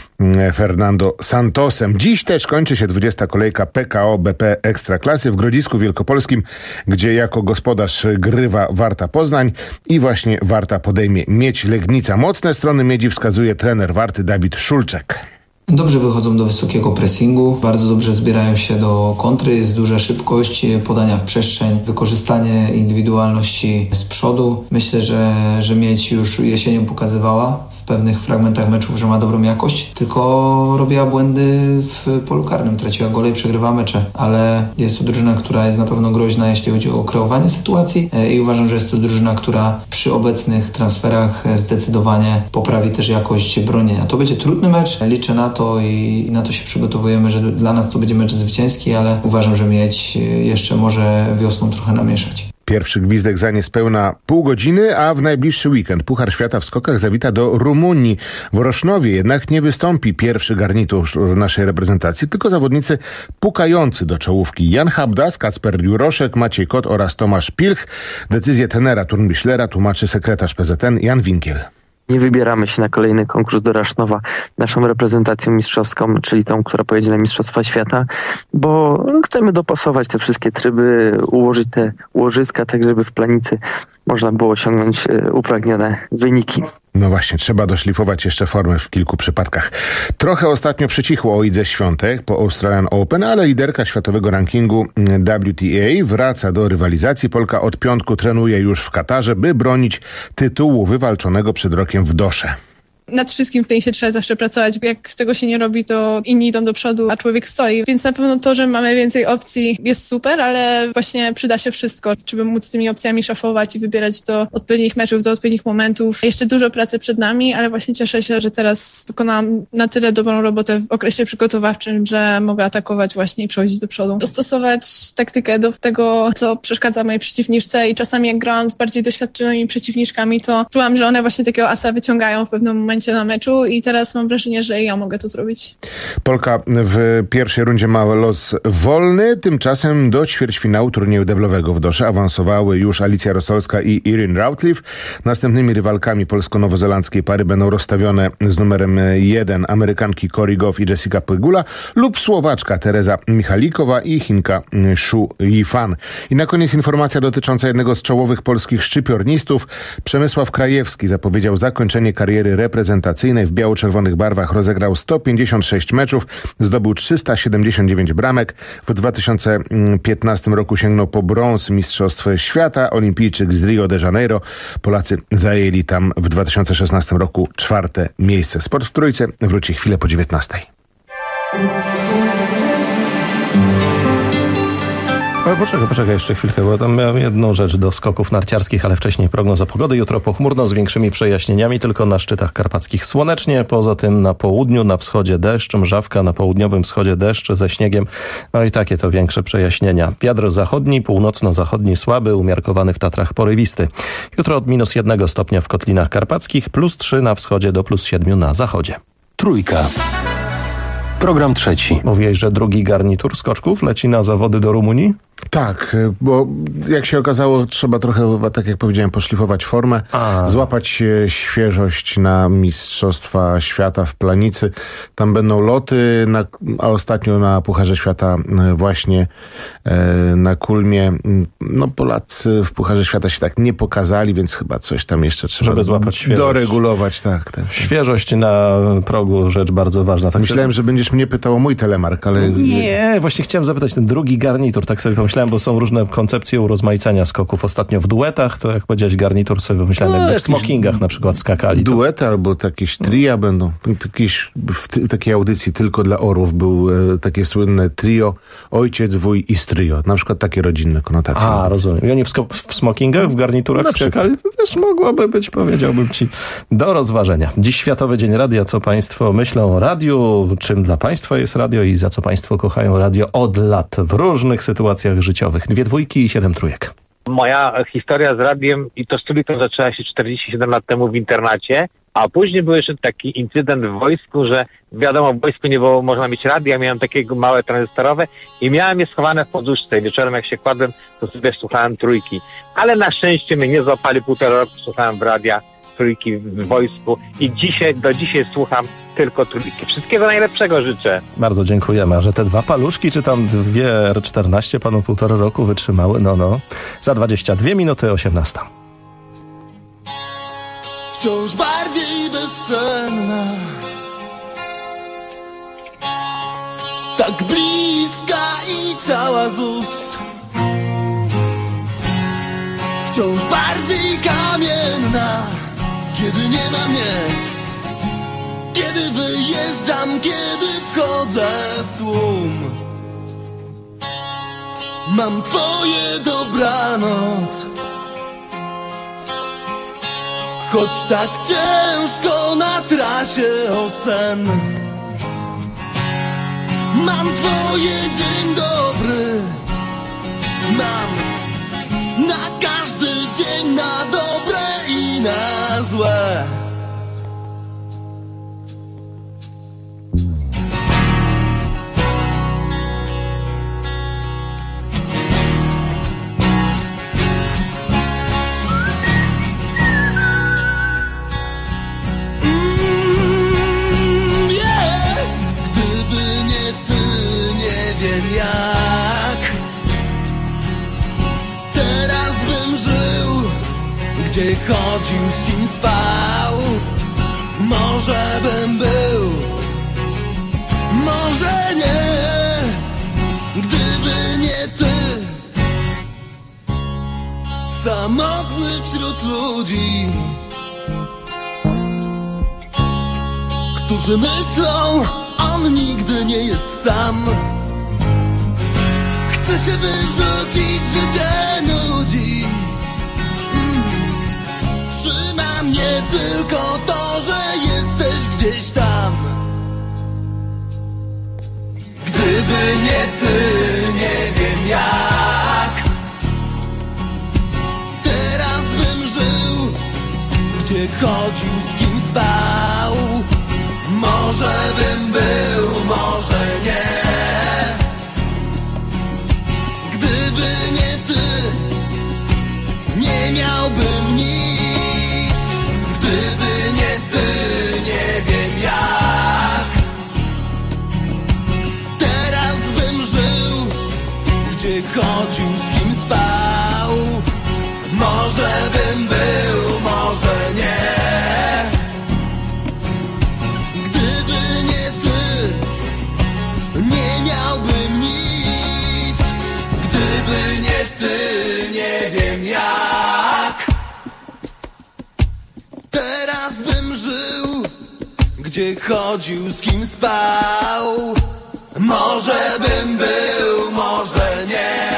Fernando Santosem. Dziś też kończy się 20. kolejka PKO BP Ekstraklasy w Grodzisku Wielkopolskim, gdzie jako gospodarz grywa Warta Poznań i właśnie Warta podejmie Miedź Legnica. Mocne strony Miedzi wskazuje trener Warty Dawid Szulczek. Dobrze wychodzą do wysokiego pressingu, bardzo dobrze zbierają się do kontry, jest duża szybkość, podania w przestrzeń, wykorzystanie indywidualności z przodu. Myślę, że Miedź już jesienią pokazywała w pewnych fragmentach meczów, że ma dobrą jakość, tylko robiła błędy w polu karnym, traciła gole i przegrywała mecze, ale jest to drużyna, która jest na pewno groźna, jeśli chodzi o kreowanie sytuacji i uważam, że jest to drużyna, która przy obecnych transferach zdecydowanie poprawi też jakość bronienia. To będzie trudny mecz, liczę na to i na to się przygotowujemy, że dla nas to będzie mecz zwycięski, ale uważam, że Miedź jeszcze może wiosną trochę namieszać. Pierwszy gwizdek za niespełna pół godziny, a w najbliższy weekend Puchar Świata w skokach zawita do Rumunii. W Orosznowie jednak nie wystąpi pierwszy garnitur naszej reprezentacji, tylko zawodnicy pukający do czołówki. Jan Habdas, Kacper Juroszek, Maciej Kot oraz Tomasz Pilch. Decyzję trenera Turnbischlera tłumaczy sekretarz PZN Jan Winkiel. Nie wybieramy się na kolejny konkurs do Rasznowa naszą reprezentacją mistrzowską, czyli tą, która pojedzie na Mistrzostwa Świata, bo chcemy dopasować te wszystkie tryby, ułożyć te łożyska, tak żeby w planicy można było osiągnąć upragnione wyniki. No właśnie, trzeba doszlifować jeszcze formę w kilku przypadkach. Trochę ostatnio przycichło o Idze Świątek po Australian Open, ale liderka światowego rankingu WTA wraca do rywalizacji. Polka od piątku trenuje już w Katarze, by bronić tytułu wywalczonego przed rokiem w Dosze. Nad wszystkim w tenisie trzeba zawsze pracować. Jak tego się nie robi, to inni idą do przodu, a człowiek stoi. Więc na pewno to, że mamy więcej opcji jest super, ale właśnie przyda się wszystko, żeby móc tymi opcjami szafować i wybierać do odpowiednich meczów, do odpowiednich momentów. Jeszcze dużo pracy przed nami, ale właśnie cieszę się, że teraz wykonałam na tyle dobrą robotę w okresie przygotowawczym, że mogę atakować właśnie i przechodzić do przodu. Dostosować taktykę do tego, co przeszkadza mojej przeciwniczce i czasami jak grałam z bardziej doświadczonymi przeciwniczkami, to czułam, że one właśnie takiego asa wyciągają w pewnym momencie na meczu i teraz mam wrażenie, że ja mogę to zrobić. Polka w pierwszej rundzie ma los wolny, tymczasem do ćwierćfinału turnieju deblowego w Dosze awansowały już Alicja Rostolska i Irene Routliffe. Następnymi rywalkami polsko-nowozelandzkiej pary będą rozstawione z numerem 1 Amerykanki Cory Goff i Jessica Pegula lub Słowaczka Teresa Michalikowa i Chinka Shu Yifan. I na koniec informacja dotycząca jednego z czołowych polskich szczypiornistów. Przemysław Krajewski zapowiedział zakończenie kariery reprezentacyjnej w biało-czerwonych barwach. Rozegrał 156 meczów, zdobył 379 bramek. W 2015 roku sięgnął po brąz Mistrzostw Świata. Olimpijczyk z Rio de Janeiro. Polacy zajęli tam w 2016 roku 4. miejsce. Sport w Trójce wróci chwilę po 19. Poczekaj jeszcze chwilkę, bo tam miałem jedną rzecz do skoków narciarskich, ale wcześniej prognoza pogody. Jutro pochmurno z większymi przejaśnieniami, tylko na szczytach karpackich słonecznie. Poza tym na południu, na wschodzie deszcz, mrzawka, na południowym wschodzie deszcz ze śniegiem. No i takie to większe przejaśnienia. Wiatr zachodni, północno-zachodni słaby, umiarkowany w Tatrach porywisty. Jutro od -1 stopnia w Kotlinach Karpackich, +3 na wschodzie do +7 na zachodzie. Trójka. Program trzeci. Mówiłeś, że drugi garnitur skoczków leci na zawody do Rumunii? Tak, bo jak się okazało, trzeba trochę, tak jak powiedziałem, poszlifować formę, złapać świeżość na Mistrzostwa Świata w Planicy. Tam będą loty, a ostatnio na Pucharze Świata właśnie na Kulmie. No Polacy w Pucharze Świata się tak nie pokazali, więc chyba coś tam jeszcze trzeba żeby złapać świeżość. Doregulować. Tak. Świeżość na progu, rzecz bardzo ważna. Tak myślałem, że będziesz mnie pytał o mój telemark, ale... Nie, właśnie chciałem zapytać, ten drugi garnitur, tak sobie pomyślałem, bo są różne koncepcje urozmaicania skoków. Ostatnio w duetach, to jak powiedziałeś garnitur, sobie pomyślałem, jakby w smokingach na przykład skakali. Duety albo jakieś tria będą. W takiej audycji tylko dla orłów był takie słynne trio, ojciec, wuj i stryjo. Na przykład takie rodzinne konotacje. Rozumiem. I oni w smokingach, w garniturach skakali? To też mogłoby być, powiedziałbym ci, do rozważenia. Dziś Światowy Dzień Radia. Co państwo myślą o radiu? Czym dla państwa jest radio i za co państwo kochają radio od lat w różnych sytuacjach życiowych? 2 dwójki i 7 trójek. Moja historia z radiem i to z trójką zaczęła się 47 lat temu w internacie, a później był jeszcze taki incydent w wojsku, że wiadomo, w wojsku nie było można mieć radia, miałem takie małe tranzystorowe i miałem je schowane w poduszce i wieczorem jak się kładłem, to sobie słuchałem trójki. Ale na szczęście mnie nie złapali, 1,5 roku słuchałem w radia trójki w wojsku i do dzisiaj słucham tylko trójki. Wszystkiego najlepszego życzę. Bardzo dziękujemy. A że te 2 paluszki, czy tam 2 R14 panu 1,5 roku wytrzymały? No. Za 22 minuty 18. Wciąż bardziej bezsenna, tak bliska i cała z ust. Wciąż bardziej kamienna, kiedy nie ma mnie, kiedy wyjeżdżam, kiedy wchodzę w tłum. Mam twoje dobranoc, choć tak ciężko na trasie o sen. Mam twoje dzień dobry, mam na każdy dzień, na dobre i na złe. Gdzie chodził, z kim spał, może bym był, może nie, gdyby nie ty. Samotny wśród ludzi, którzy myślą, on nigdy nie jest sam. Chce się wyrzucić, życie nudzi. Trzyma mnie tylko to, że jesteś gdzieś tam. Gdyby nie ty, nie wiem jak teraz bym żył, gdzie chodził, z kim spał. Może bym był, może nie. Gdyby nie ty, nie miałbym nic. Gdyby nie ty, nie wiem jak teraz bym żył, gdzie chodził, z kim spał. Może bym był, może nie. Gdyby nie ty, nie miałbym nic. Gdyby nie ty, nie wiem jak teraz bym żył, gdzie chodził, z kim spał. Może bym był, może nie.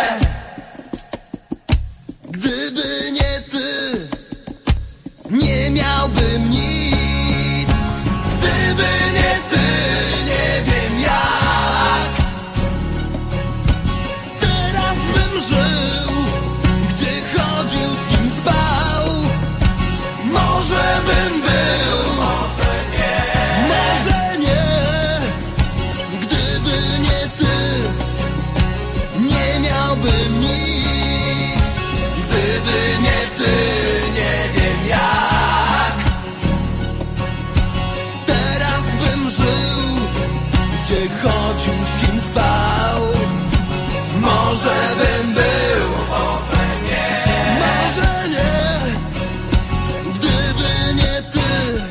Gdyby nie ty, nie miałbym nic. Gdyby nie ty, nie wiem jak teraz bym żył, gdzie chodził, z kim spał. Może bym był, może nie. Może nie. Gdyby nie ty, nie chodził, z kim spał. Może bym był, może nie, gdyby nie ty.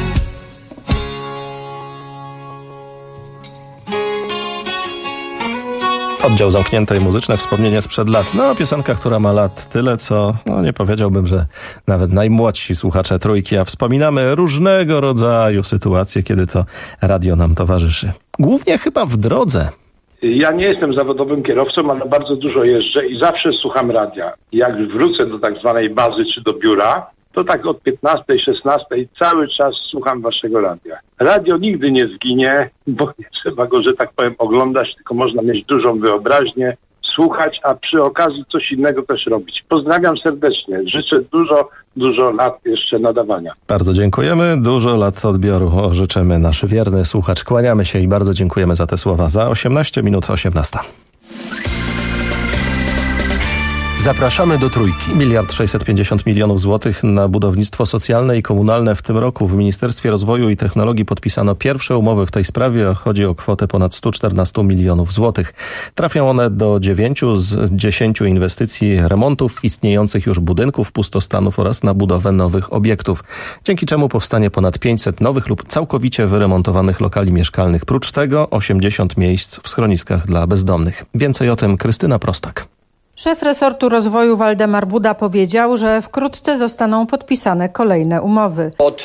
Oddział zamknięty i muzyczne wspomnienie sprzed lat. No, piosenka, która ma lat tyle, co nie powiedziałbym, że nawet najmłodsi słuchacze Trójki, a wspominamy różnego rodzaju sytuacje, kiedy to radio nam towarzyszy. Głównie chyba w drodze. Ja nie jestem zawodowym kierowcą, ale bardzo dużo jeżdżę i zawsze słucham radia. Jak wrócę do tak zwanej bazy czy do biura, to tak od 15, 16 cały czas słucham waszego radia. Radio nigdy nie zginie, bo nie trzeba go, że tak powiem, oglądać, tylko można mieć dużą wyobraźnię, słuchać, a przy okazji coś innego też robić. Pozdrawiam serdecznie. Życzę dużo lat jeszcze nadawania. Bardzo dziękujemy. Dużo lat odbioru życzymy. Nasz wierny słuchacz. Kłaniamy się i bardzo dziękujemy za te słowa. Za 18 minut 18. Zapraszamy do Trójki. 1 650 000 000 złotych na budownictwo socjalne i komunalne w tym roku. W Ministerstwie Rozwoju i Technologii podpisano pierwsze umowy w tej sprawie. Chodzi o kwotę ponad 114 milionów złotych. Trafią one do 9 z 10 inwestycji remontów istniejących już budynków, pustostanów oraz na budowę nowych obiektów. Dzięki czemu powstanie ponad 500 nowych lub całkowicie wyremontowanych lokali mieszkalnych. Prócz tego 80 miejsc w schroniskach dla bezdomnych. Więcej o tym Krystyna Prostak. Szef resortu rozwoju Waldemar Buda powiedział, że wkrótce zostaną podpisane kolejne umowy. Od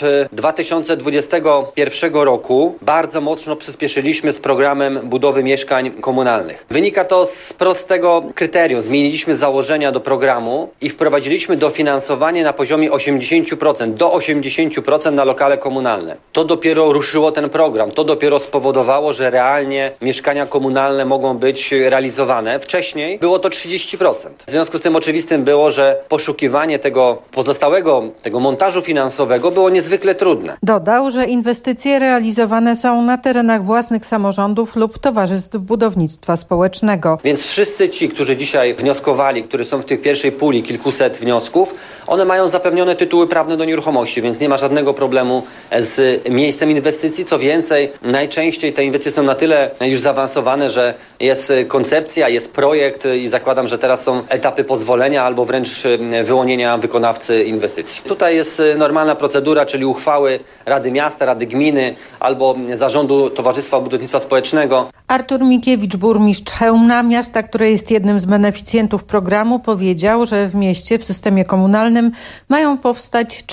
2021 roku bardzo mocno przyspieszyliśmy z programem budowy mieszkań komunalnych. Wynika to z prostego kryterium. Zmieniliśmy założenia do programu i wprowadziliśmy dofinansowanie na poziomie 80%, do 80% na lokale komunalne. To dopiero ruszyło ten program. To dopiero spowodowało, że realnie mieszkania komunalne mogą być realizowane. Wcześniej było to 30%. W związku z tym oczywistym było, że poszukiwanie tego pozostałego, tego montażu finansowego było niezwykle trudne. Dodał, że inwestycje realizowane są na terenach własnych samorządów lub towarzystw budownictwa społecznego. Więc wszyscy ci, którzy dzisiaj wnioskowali, którzy są w tej pierwszej puli kilkuset wniosków, one mają zapewnione tytuły prawne do nieruchomości, więc nie ma żadnego problemu z miejscem inwestycji. Co więcej, najczęściej te inwestycje są na tyle już zaawansowane, że jest koncepcja, jest projekt i zakładam, że teraz są etapy pozwolenia albo wręcz wyłonienia wykonawcy inwestycji. Tutaj jest normalna procedura, czyli uchwały Rady Miasta, Rady Gminy albo Zarządu Towarzystwa Budownictwa Społecznego. Artur Mikiewicz, burmistrz Chełmna, miasta, które jest jednym z beneficjentów programu, powiedział, że w mieście w systemie komunalnym mają powstać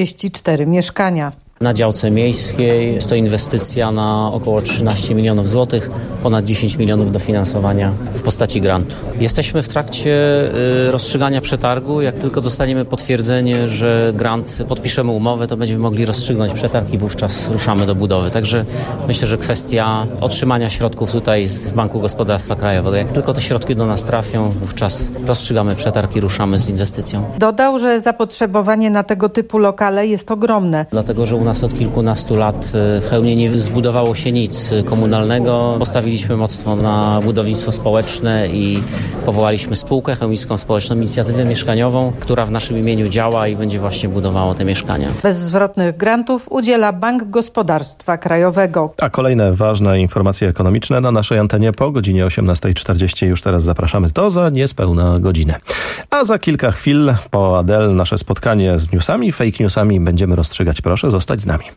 44 mieszkania. Na działce miejskiej jest to inwestycja na około 13 milionów złotych, ponad 10 milionów dofinansowania w postaci grantu. Jesteśmy w trakcie rozstrzygania przetargu. Jak tylko dostaniemy potwierdzenie, że grant, podpiszemy umowę, to będziemy mogli rozstrzygnąć przetarg i wówczas ruszamy do budowy. Także myślę, że kwestia otrzymania środków tutaj z Banku Gospodarstwa Krajowego. Jak tylko te środki do nas trafią, wówczas rozstrzygamy przetarg i ruszamy z inwestycją. Dodał, że zapotrzebowanie na tego typu lokale jest ogromne. Dlatego, że u nas od kilkunastu lat w Chełmie nie zbudowało się nic komunalnego. Postawiliśmy mocno na budownictwo społeczne i powołaliśmy spółkę Chełmicką Społeczną Inicjatywę Mieszkaniową, która w naszym imieniu działa i będzie właśnie budowało te mieszkania. Bezzwrotnych grantów udziela Bank Gospodarstwa Krajowego. A kolejne ważne informacje ekonomiczne na naszej antenie po godzinie 18:40. Już teraz zapraszamy za niespełna godzinę. A za kilka chwil po Adele nasze spotkanie z newsami, fake newsami będziemy rozstrzygać. Proszę zostać z nami.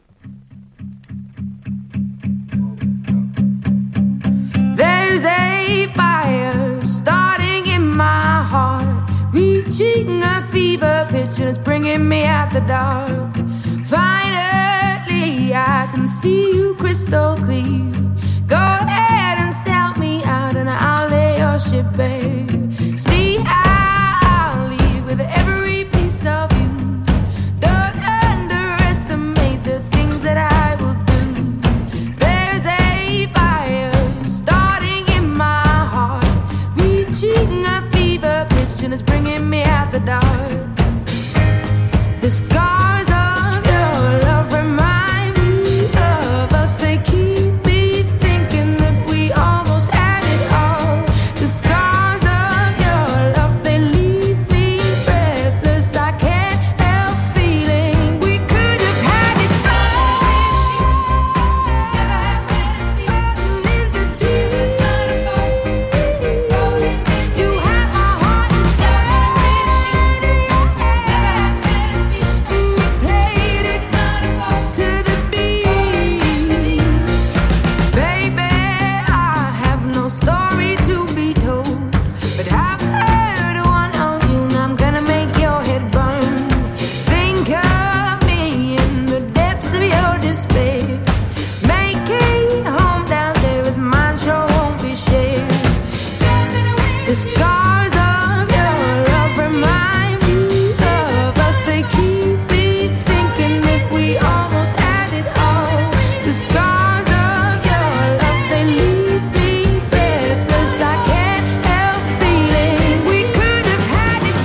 There's a fire starting in my heart, reaching a fever pitch and it's bringing me out the dark. Finally I can see you crystal clear. Go ahead and sell me out and I'll lay your ship bare. See, I'll leave with every piece of you. Don't underestimate the things that I will do. There's a fire starting in my heart, reaching a fever pitch and it's bringing me out the dark. The scars of your love remind me of us. They keep me despair. Make a home down there as mine sure won't be shared. The scars of your love remind me of us. They keep me thinking if we almost had it all. The scars of your love, they leave me breathless. I can't help feeling we could have had it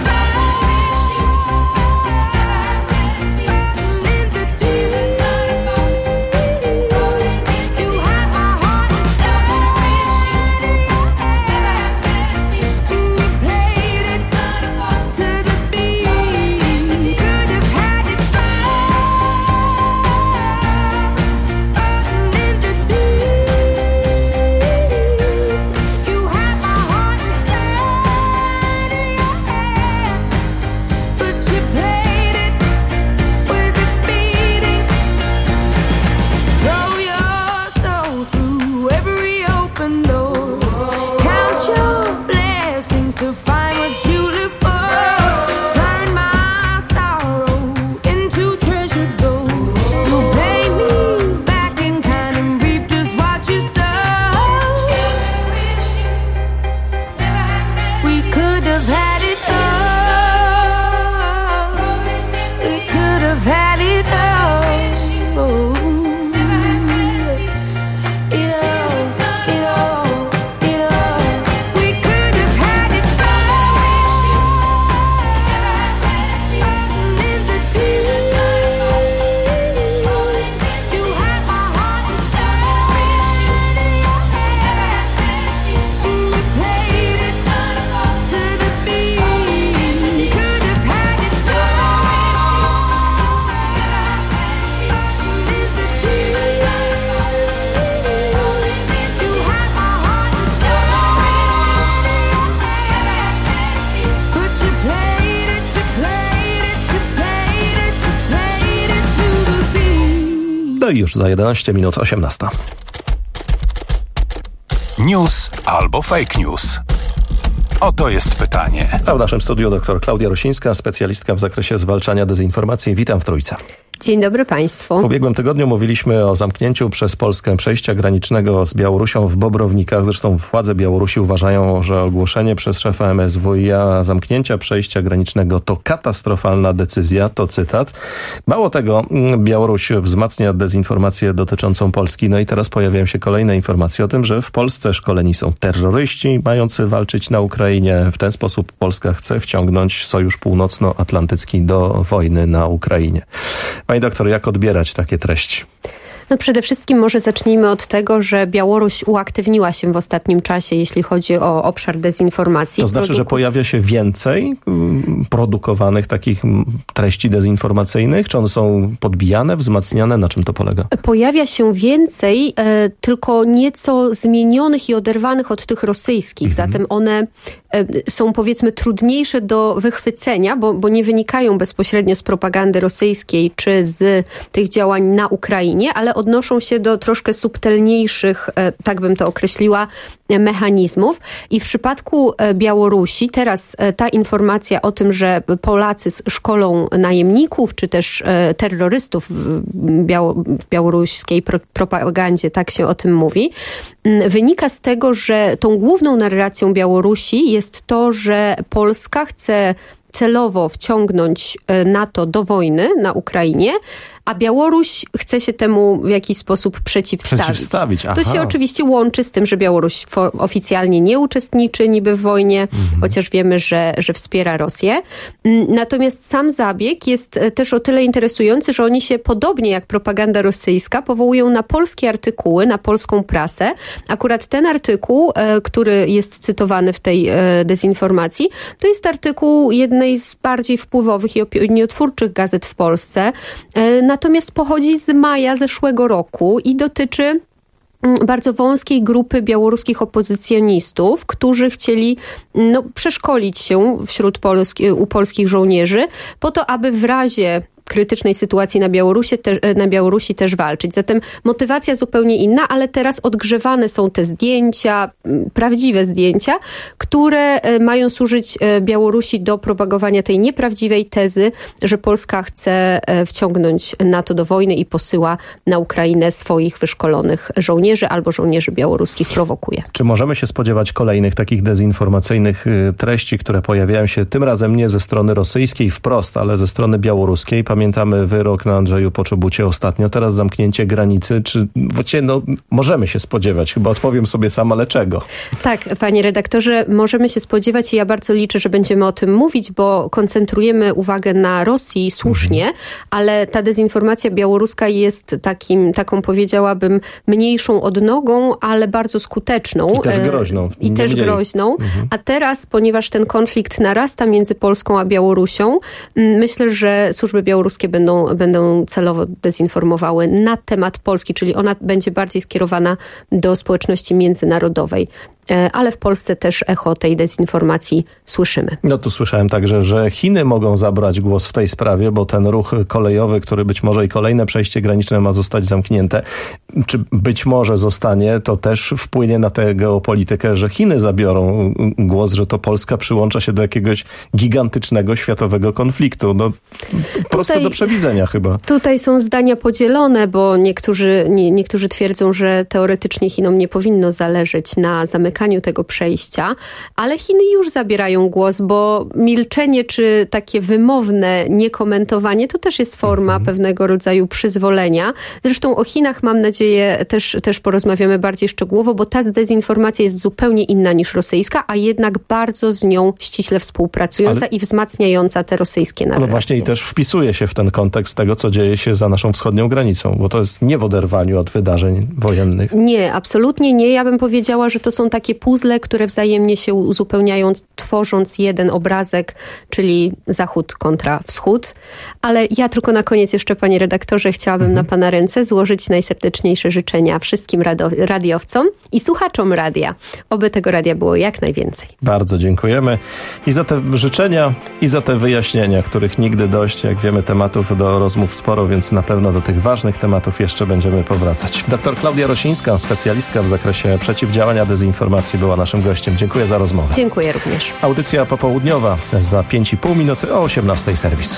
in the deep. You have my heart inside, and you played it to the beat. Could have had it in the deep. You have my heart inside of your hand, but you played it with a beating. Throw your soul through every open door. Count your blessings to find what you look for. Turn my sorrow into treasure gold. You pay me back in kind and reap just what you sow. We could have had it all. We could have had it all. We could have had it in the deep. You have my heart inside of your hand, and you played it to the beat. Could have had it in the deep. You have my heart inside of your hand, but you played it, you played it, you played it, you played it to the beat. No i już za 11 minut 18. News albo fake news. Oto jest pytanie. A w naszym studiu dr Klaudia Rosińska, specjalistka w zakresie zwalczania dezinformacji. Witam w Trójce. Dzień dobry Państwu. W ubiegłym tygodniu mówiliśmy o zamknięciu przez Polskę przejścia granicznego z Białorusią w Bobrownikach. Zresztą władze Białorusi uważają, że ogłoszenie przez szefa MSWiA zamknięcia przejścia granicznego to katastrofalna decyzja. To cytat. Mało tego, Białoruś wzmacnia dezinformację dotyczącą Polski. No i teraz pojawiają się kolejne informacje o tym, że w Polsce szkoleni są terroryści mający walczyć na Ukrainie. W ten sposób Polska chce wciągnąć Sojusz Północnoatlantycki do wojny na Ukrainie. Pani doktor, jak odbierać takie treści? No przede wszystkim może zacznijmy od tego, że Białoruś uaktywniła się w ostatnim czasie, jeśli chodzi o obszar dezinformacji. To znaczy, że pojawia się więcej produkowanych takich treści dezinformacyjnych? Czy one są podbijane, wzmacniane? Na czym to polega? Pojawia się więcej, tylko nieco zmienionych i oderwanych od tych rosyjskich. Zatem one są powiedzmy trudniejsze do wychwycenia, bo nie wynikają bezpośrednio z propagandy rosyjskiej czy z tych działań na Ukrainie, ale odnoszą się do troszkę subtelniejszych, tak bym to określiła, mechanizmów. I w przypadku Białorusi teraz ta informacja o tym, że Polacy szkolą najemników czy też terrorystów w białoruskiej propagandzie, tak się o tym mówi, wynika z tego, że tą główną narracją Białorusi jest to, że Polska chce celowo wciągnąć NATO do wojny na Ukrainie, a Białoruś chce się temu w jakiś sposób przeciwstawić. To się oczywiście łączy z tym, że Białoruś oficjalnie nie uczestniczy niby w wojnie, chociaż wiemy, że wspiera Rosję. Natomiast sam zabieg jest też o tyle interesujący, że oni się podobnie jak propaganda rosyjska powołują na polskie artykuły, na polską prasę. Akurat ten artykuł, który jest cytowany w tej dezinformacji, to jest artykuł jednej z bardziej wpływowych i opiniotwórczych gazet w Polsce. Natomiast pochodzi z maja zeszłego roku i dotyczy bardzo wąskiej grupy białoruskich opozycjonistów, którzy chcieli przeszkolić się u polskich żołnierzy po to, aby w razie krytycznej sytuacji na Białorusi też walczyć. Zatem motywacja zupełnie inna, ale teraz odgrzewane są te zdjęcia, prawdziwe zdjęcia, które mają służyć Białorusi do propagowania tej nieprawdziwej tezy, że Polska chce wciągnąć NATO do wojny i posyła na Ukrainę swoich wyszkolonych żołnierzy albo żołnierzy białoruskich, prowokuje. Czy możemy się spodziewać kolejnych takich dezinformacyjnych treści, które pojawiają się tym razem nie ze strony rosyjskiej wprost, ale ze strony białoruskiej? Pamiętamy wyrok na Andrzeju Poczobucie ostatnio, teraz zamknięcie granicy. Czy możemy się spodziewać? Chyba odpowiem sobie sam, ale czego? Tak, panie redaktorze, możemy się spodziewać i ja bardzo liczę, że będziemy o tym mówić, bo koncentrujemy uwagę na Rosji słusznie, ale ta dezinformacja białoruska jest taką, powiedziałabym, mniejszą odnogą, ale bardzo skuteczną. I też groźną. A teraz, ponieważ ten konflikt narasta między Polską a Białorusią, myślę, że służby białoruskie będą celowo dezinformowały na temat Polski, czyli ona będzie bardziej skierowana do społeczności międzynarodowej. Ale w Polsce też echo tej dezinformacji słyszymy. No tu słyszałem także, że Chiny mogą zabrać głos w tej sprawie, bo ten ruch kolejowy, który być może i kolejne przejście graniczne ma zostać zamknięte, czy być może zostanie, to też wpłynie na tę geopolitykę, że Chiny zabiorą głos, że to Polska przyłącza się do jakiegoś gigantycznego światowego konfliktu. No, proste do przewidzenia chyba. Tutaj są zdania podzielone, bo niektórzy twierdzą, że teoretycznie Chinom nie powinno zależeć na zamykaniu tego przejścia, ale Chiny już zabierają głos, bo milczenie czy takie wymowne niekomentowanie to też jest forma pewnego rodzaju przyzwolenia. Zresztą o Chinach, mam nadzieję, też porozmawiamy bardziej szczegółowo, bo ta dezinformacja jest zupełnie inna niż rosyjska, a jednak bardzo z nią ściśle współpracująca i wzmacniająca te rosyjskie narracje. No właśnie i też wpisuje się w ten kontekst tego, co dzieje się za naszą wschodnią granicą, bo to jest nie w oderwaniu od wydarzeń wojennych. Nie, absolutnie nie. Ja bym powiedziała, że to są takie puzzle, które wzajemnie się uzupełniają, tworząc jeden obrazek, czyli Zachód kontra Wschód. Ale ja tylko na koniec jeszcze, panie redaktorze, chciałabym na pana ręce złożyć najserdeczniejsze życzenia wszystkim radiowcom i słuchaczom radia. Oby tego radia było jak najwięcej. Bardzo dziękujemy i za te życzenia, i za te wyjaśnienia, których nigdy dość. Jak wiemy, tematów do rozmów sporo, więc na pewno do tych ważnych tematów jeszcze będziemy powracać. Dr Klaudia Rosińska, specjalistka w zakresie przeciwdziałania dezinformacji, była naszym gościem. Dziękuję za rozmowę. Dziękuję również. Audycja popołudniowa za 5,5 minuty o 18:00 serwis.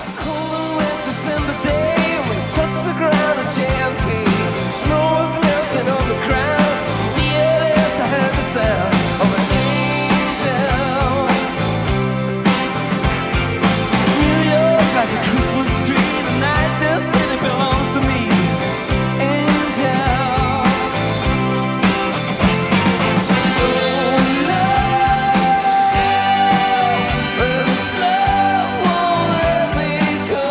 Go.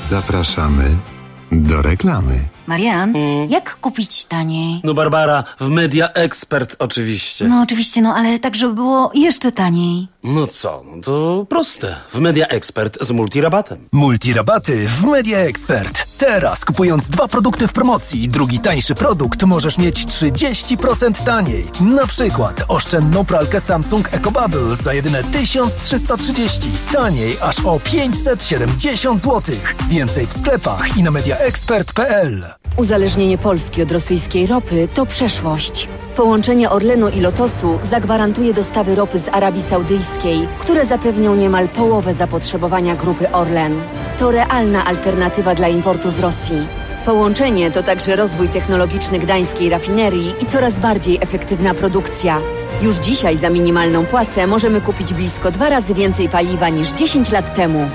Zapraszamy do reklamy. Marian, jak kupić taniej? No Barbara, w Media Expert oczywiście. No oczywiście, ale tak, żeby było jeszcze taniej. No co, to proste. W Media Expert z multirabatem. Multirabaty w Media Expert. Teraz kupując 2 produkty w promocji, drugi tańszy produkt możesz mieć 30% taniej. Na przykład oszczędną pralkę Samsung EcoBubble za jedyne 1330. Taniej aż o 570 zł. Więcej w sklepach i na mediaexpert.pl. Uzależnienie Polski od rosyjskiej ropy to przeszłość. Połączenie Orlenu i Lotosu zagwarantuje dostawy ropy z Arabii Saudyjskiej, które zapewnią niemal połowę zapotrzebowania grupy Orlen. To realna alternatywa dla importu z Rosji. Połączenie to także rozwój technologiczny gdańskiej rafinerii i coraz bardziej efektywna produkcja. Już dzisiaj za minimalną płacę możemy kupić blisko 2 razy więcej paliwa niż 10 lat temu.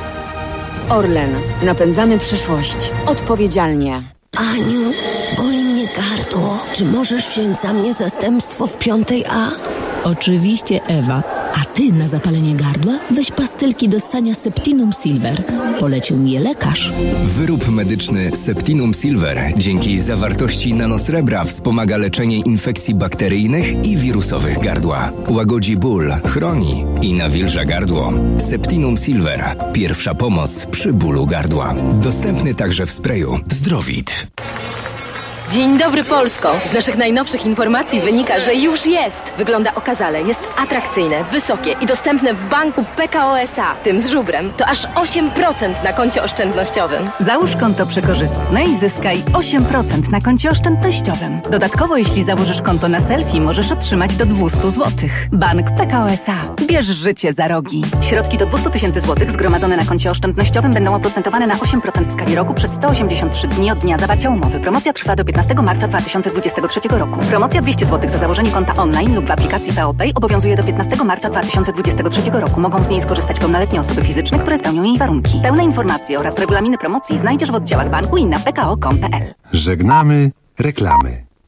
Orlen. Napędzamy przyszłość. Odpowiedzialnie. Aniu, boli mnie gardło. Czy możesz wziąć za mnie zastępstwo w 5A? Oczywiście, Ewa. A ty na zapalenie gardła weź pastylki do ssania Septinum Silver. Polecił mi je lekarz. Wyrób medyczny Septinum Silver dzięki zawartości nanosrebra wspomaga leczenie infekcji bakteryjnych i wirusowych gardła. Łagodzi ból, chroni i nawilża gardło. Septinum Silver. Pierwsza pomoc przy bólu gardła. Dostępny także w sprayu Zdrowit. Dzień dobry, Polsko! Z naszych najnowszych informacji wynika, że już jest. Wygląda okazale, jest atrakcyjne, wysokie i dostępne w banku PKO SA. Tym z żubrem to aż 8% na koncie oszczędnościowym. Załóż konto przekorzystne i zyskaj 8% na koncie oszczędnościowym. Dodatkowo, jeśli założysz konto na selfie, możesz otrzymać do 200 zł. Bank PKO SA. Bierz życie za rogi. Środki do 200 000 złotych zgromadzone na koncie oszczędnościowym będą oprocentowane na 8% w skali roku przez 183 dni od dnia zawarcia umowy. Promocja trwa do 15 marca 2023 roku. Promocja 200 zł za założenie konta online lub w aplikacji PO Pay obowiązuje do 15 marca 2023 roku. Mogą z niej skorzystać pełnoletnie osoby fizyczne, które spełnią jej warunki. Pełne informacje oraz regulaminy promocji znajdziesz w oddziałach banku i na pko.com.pl. Żegnamy reklamy.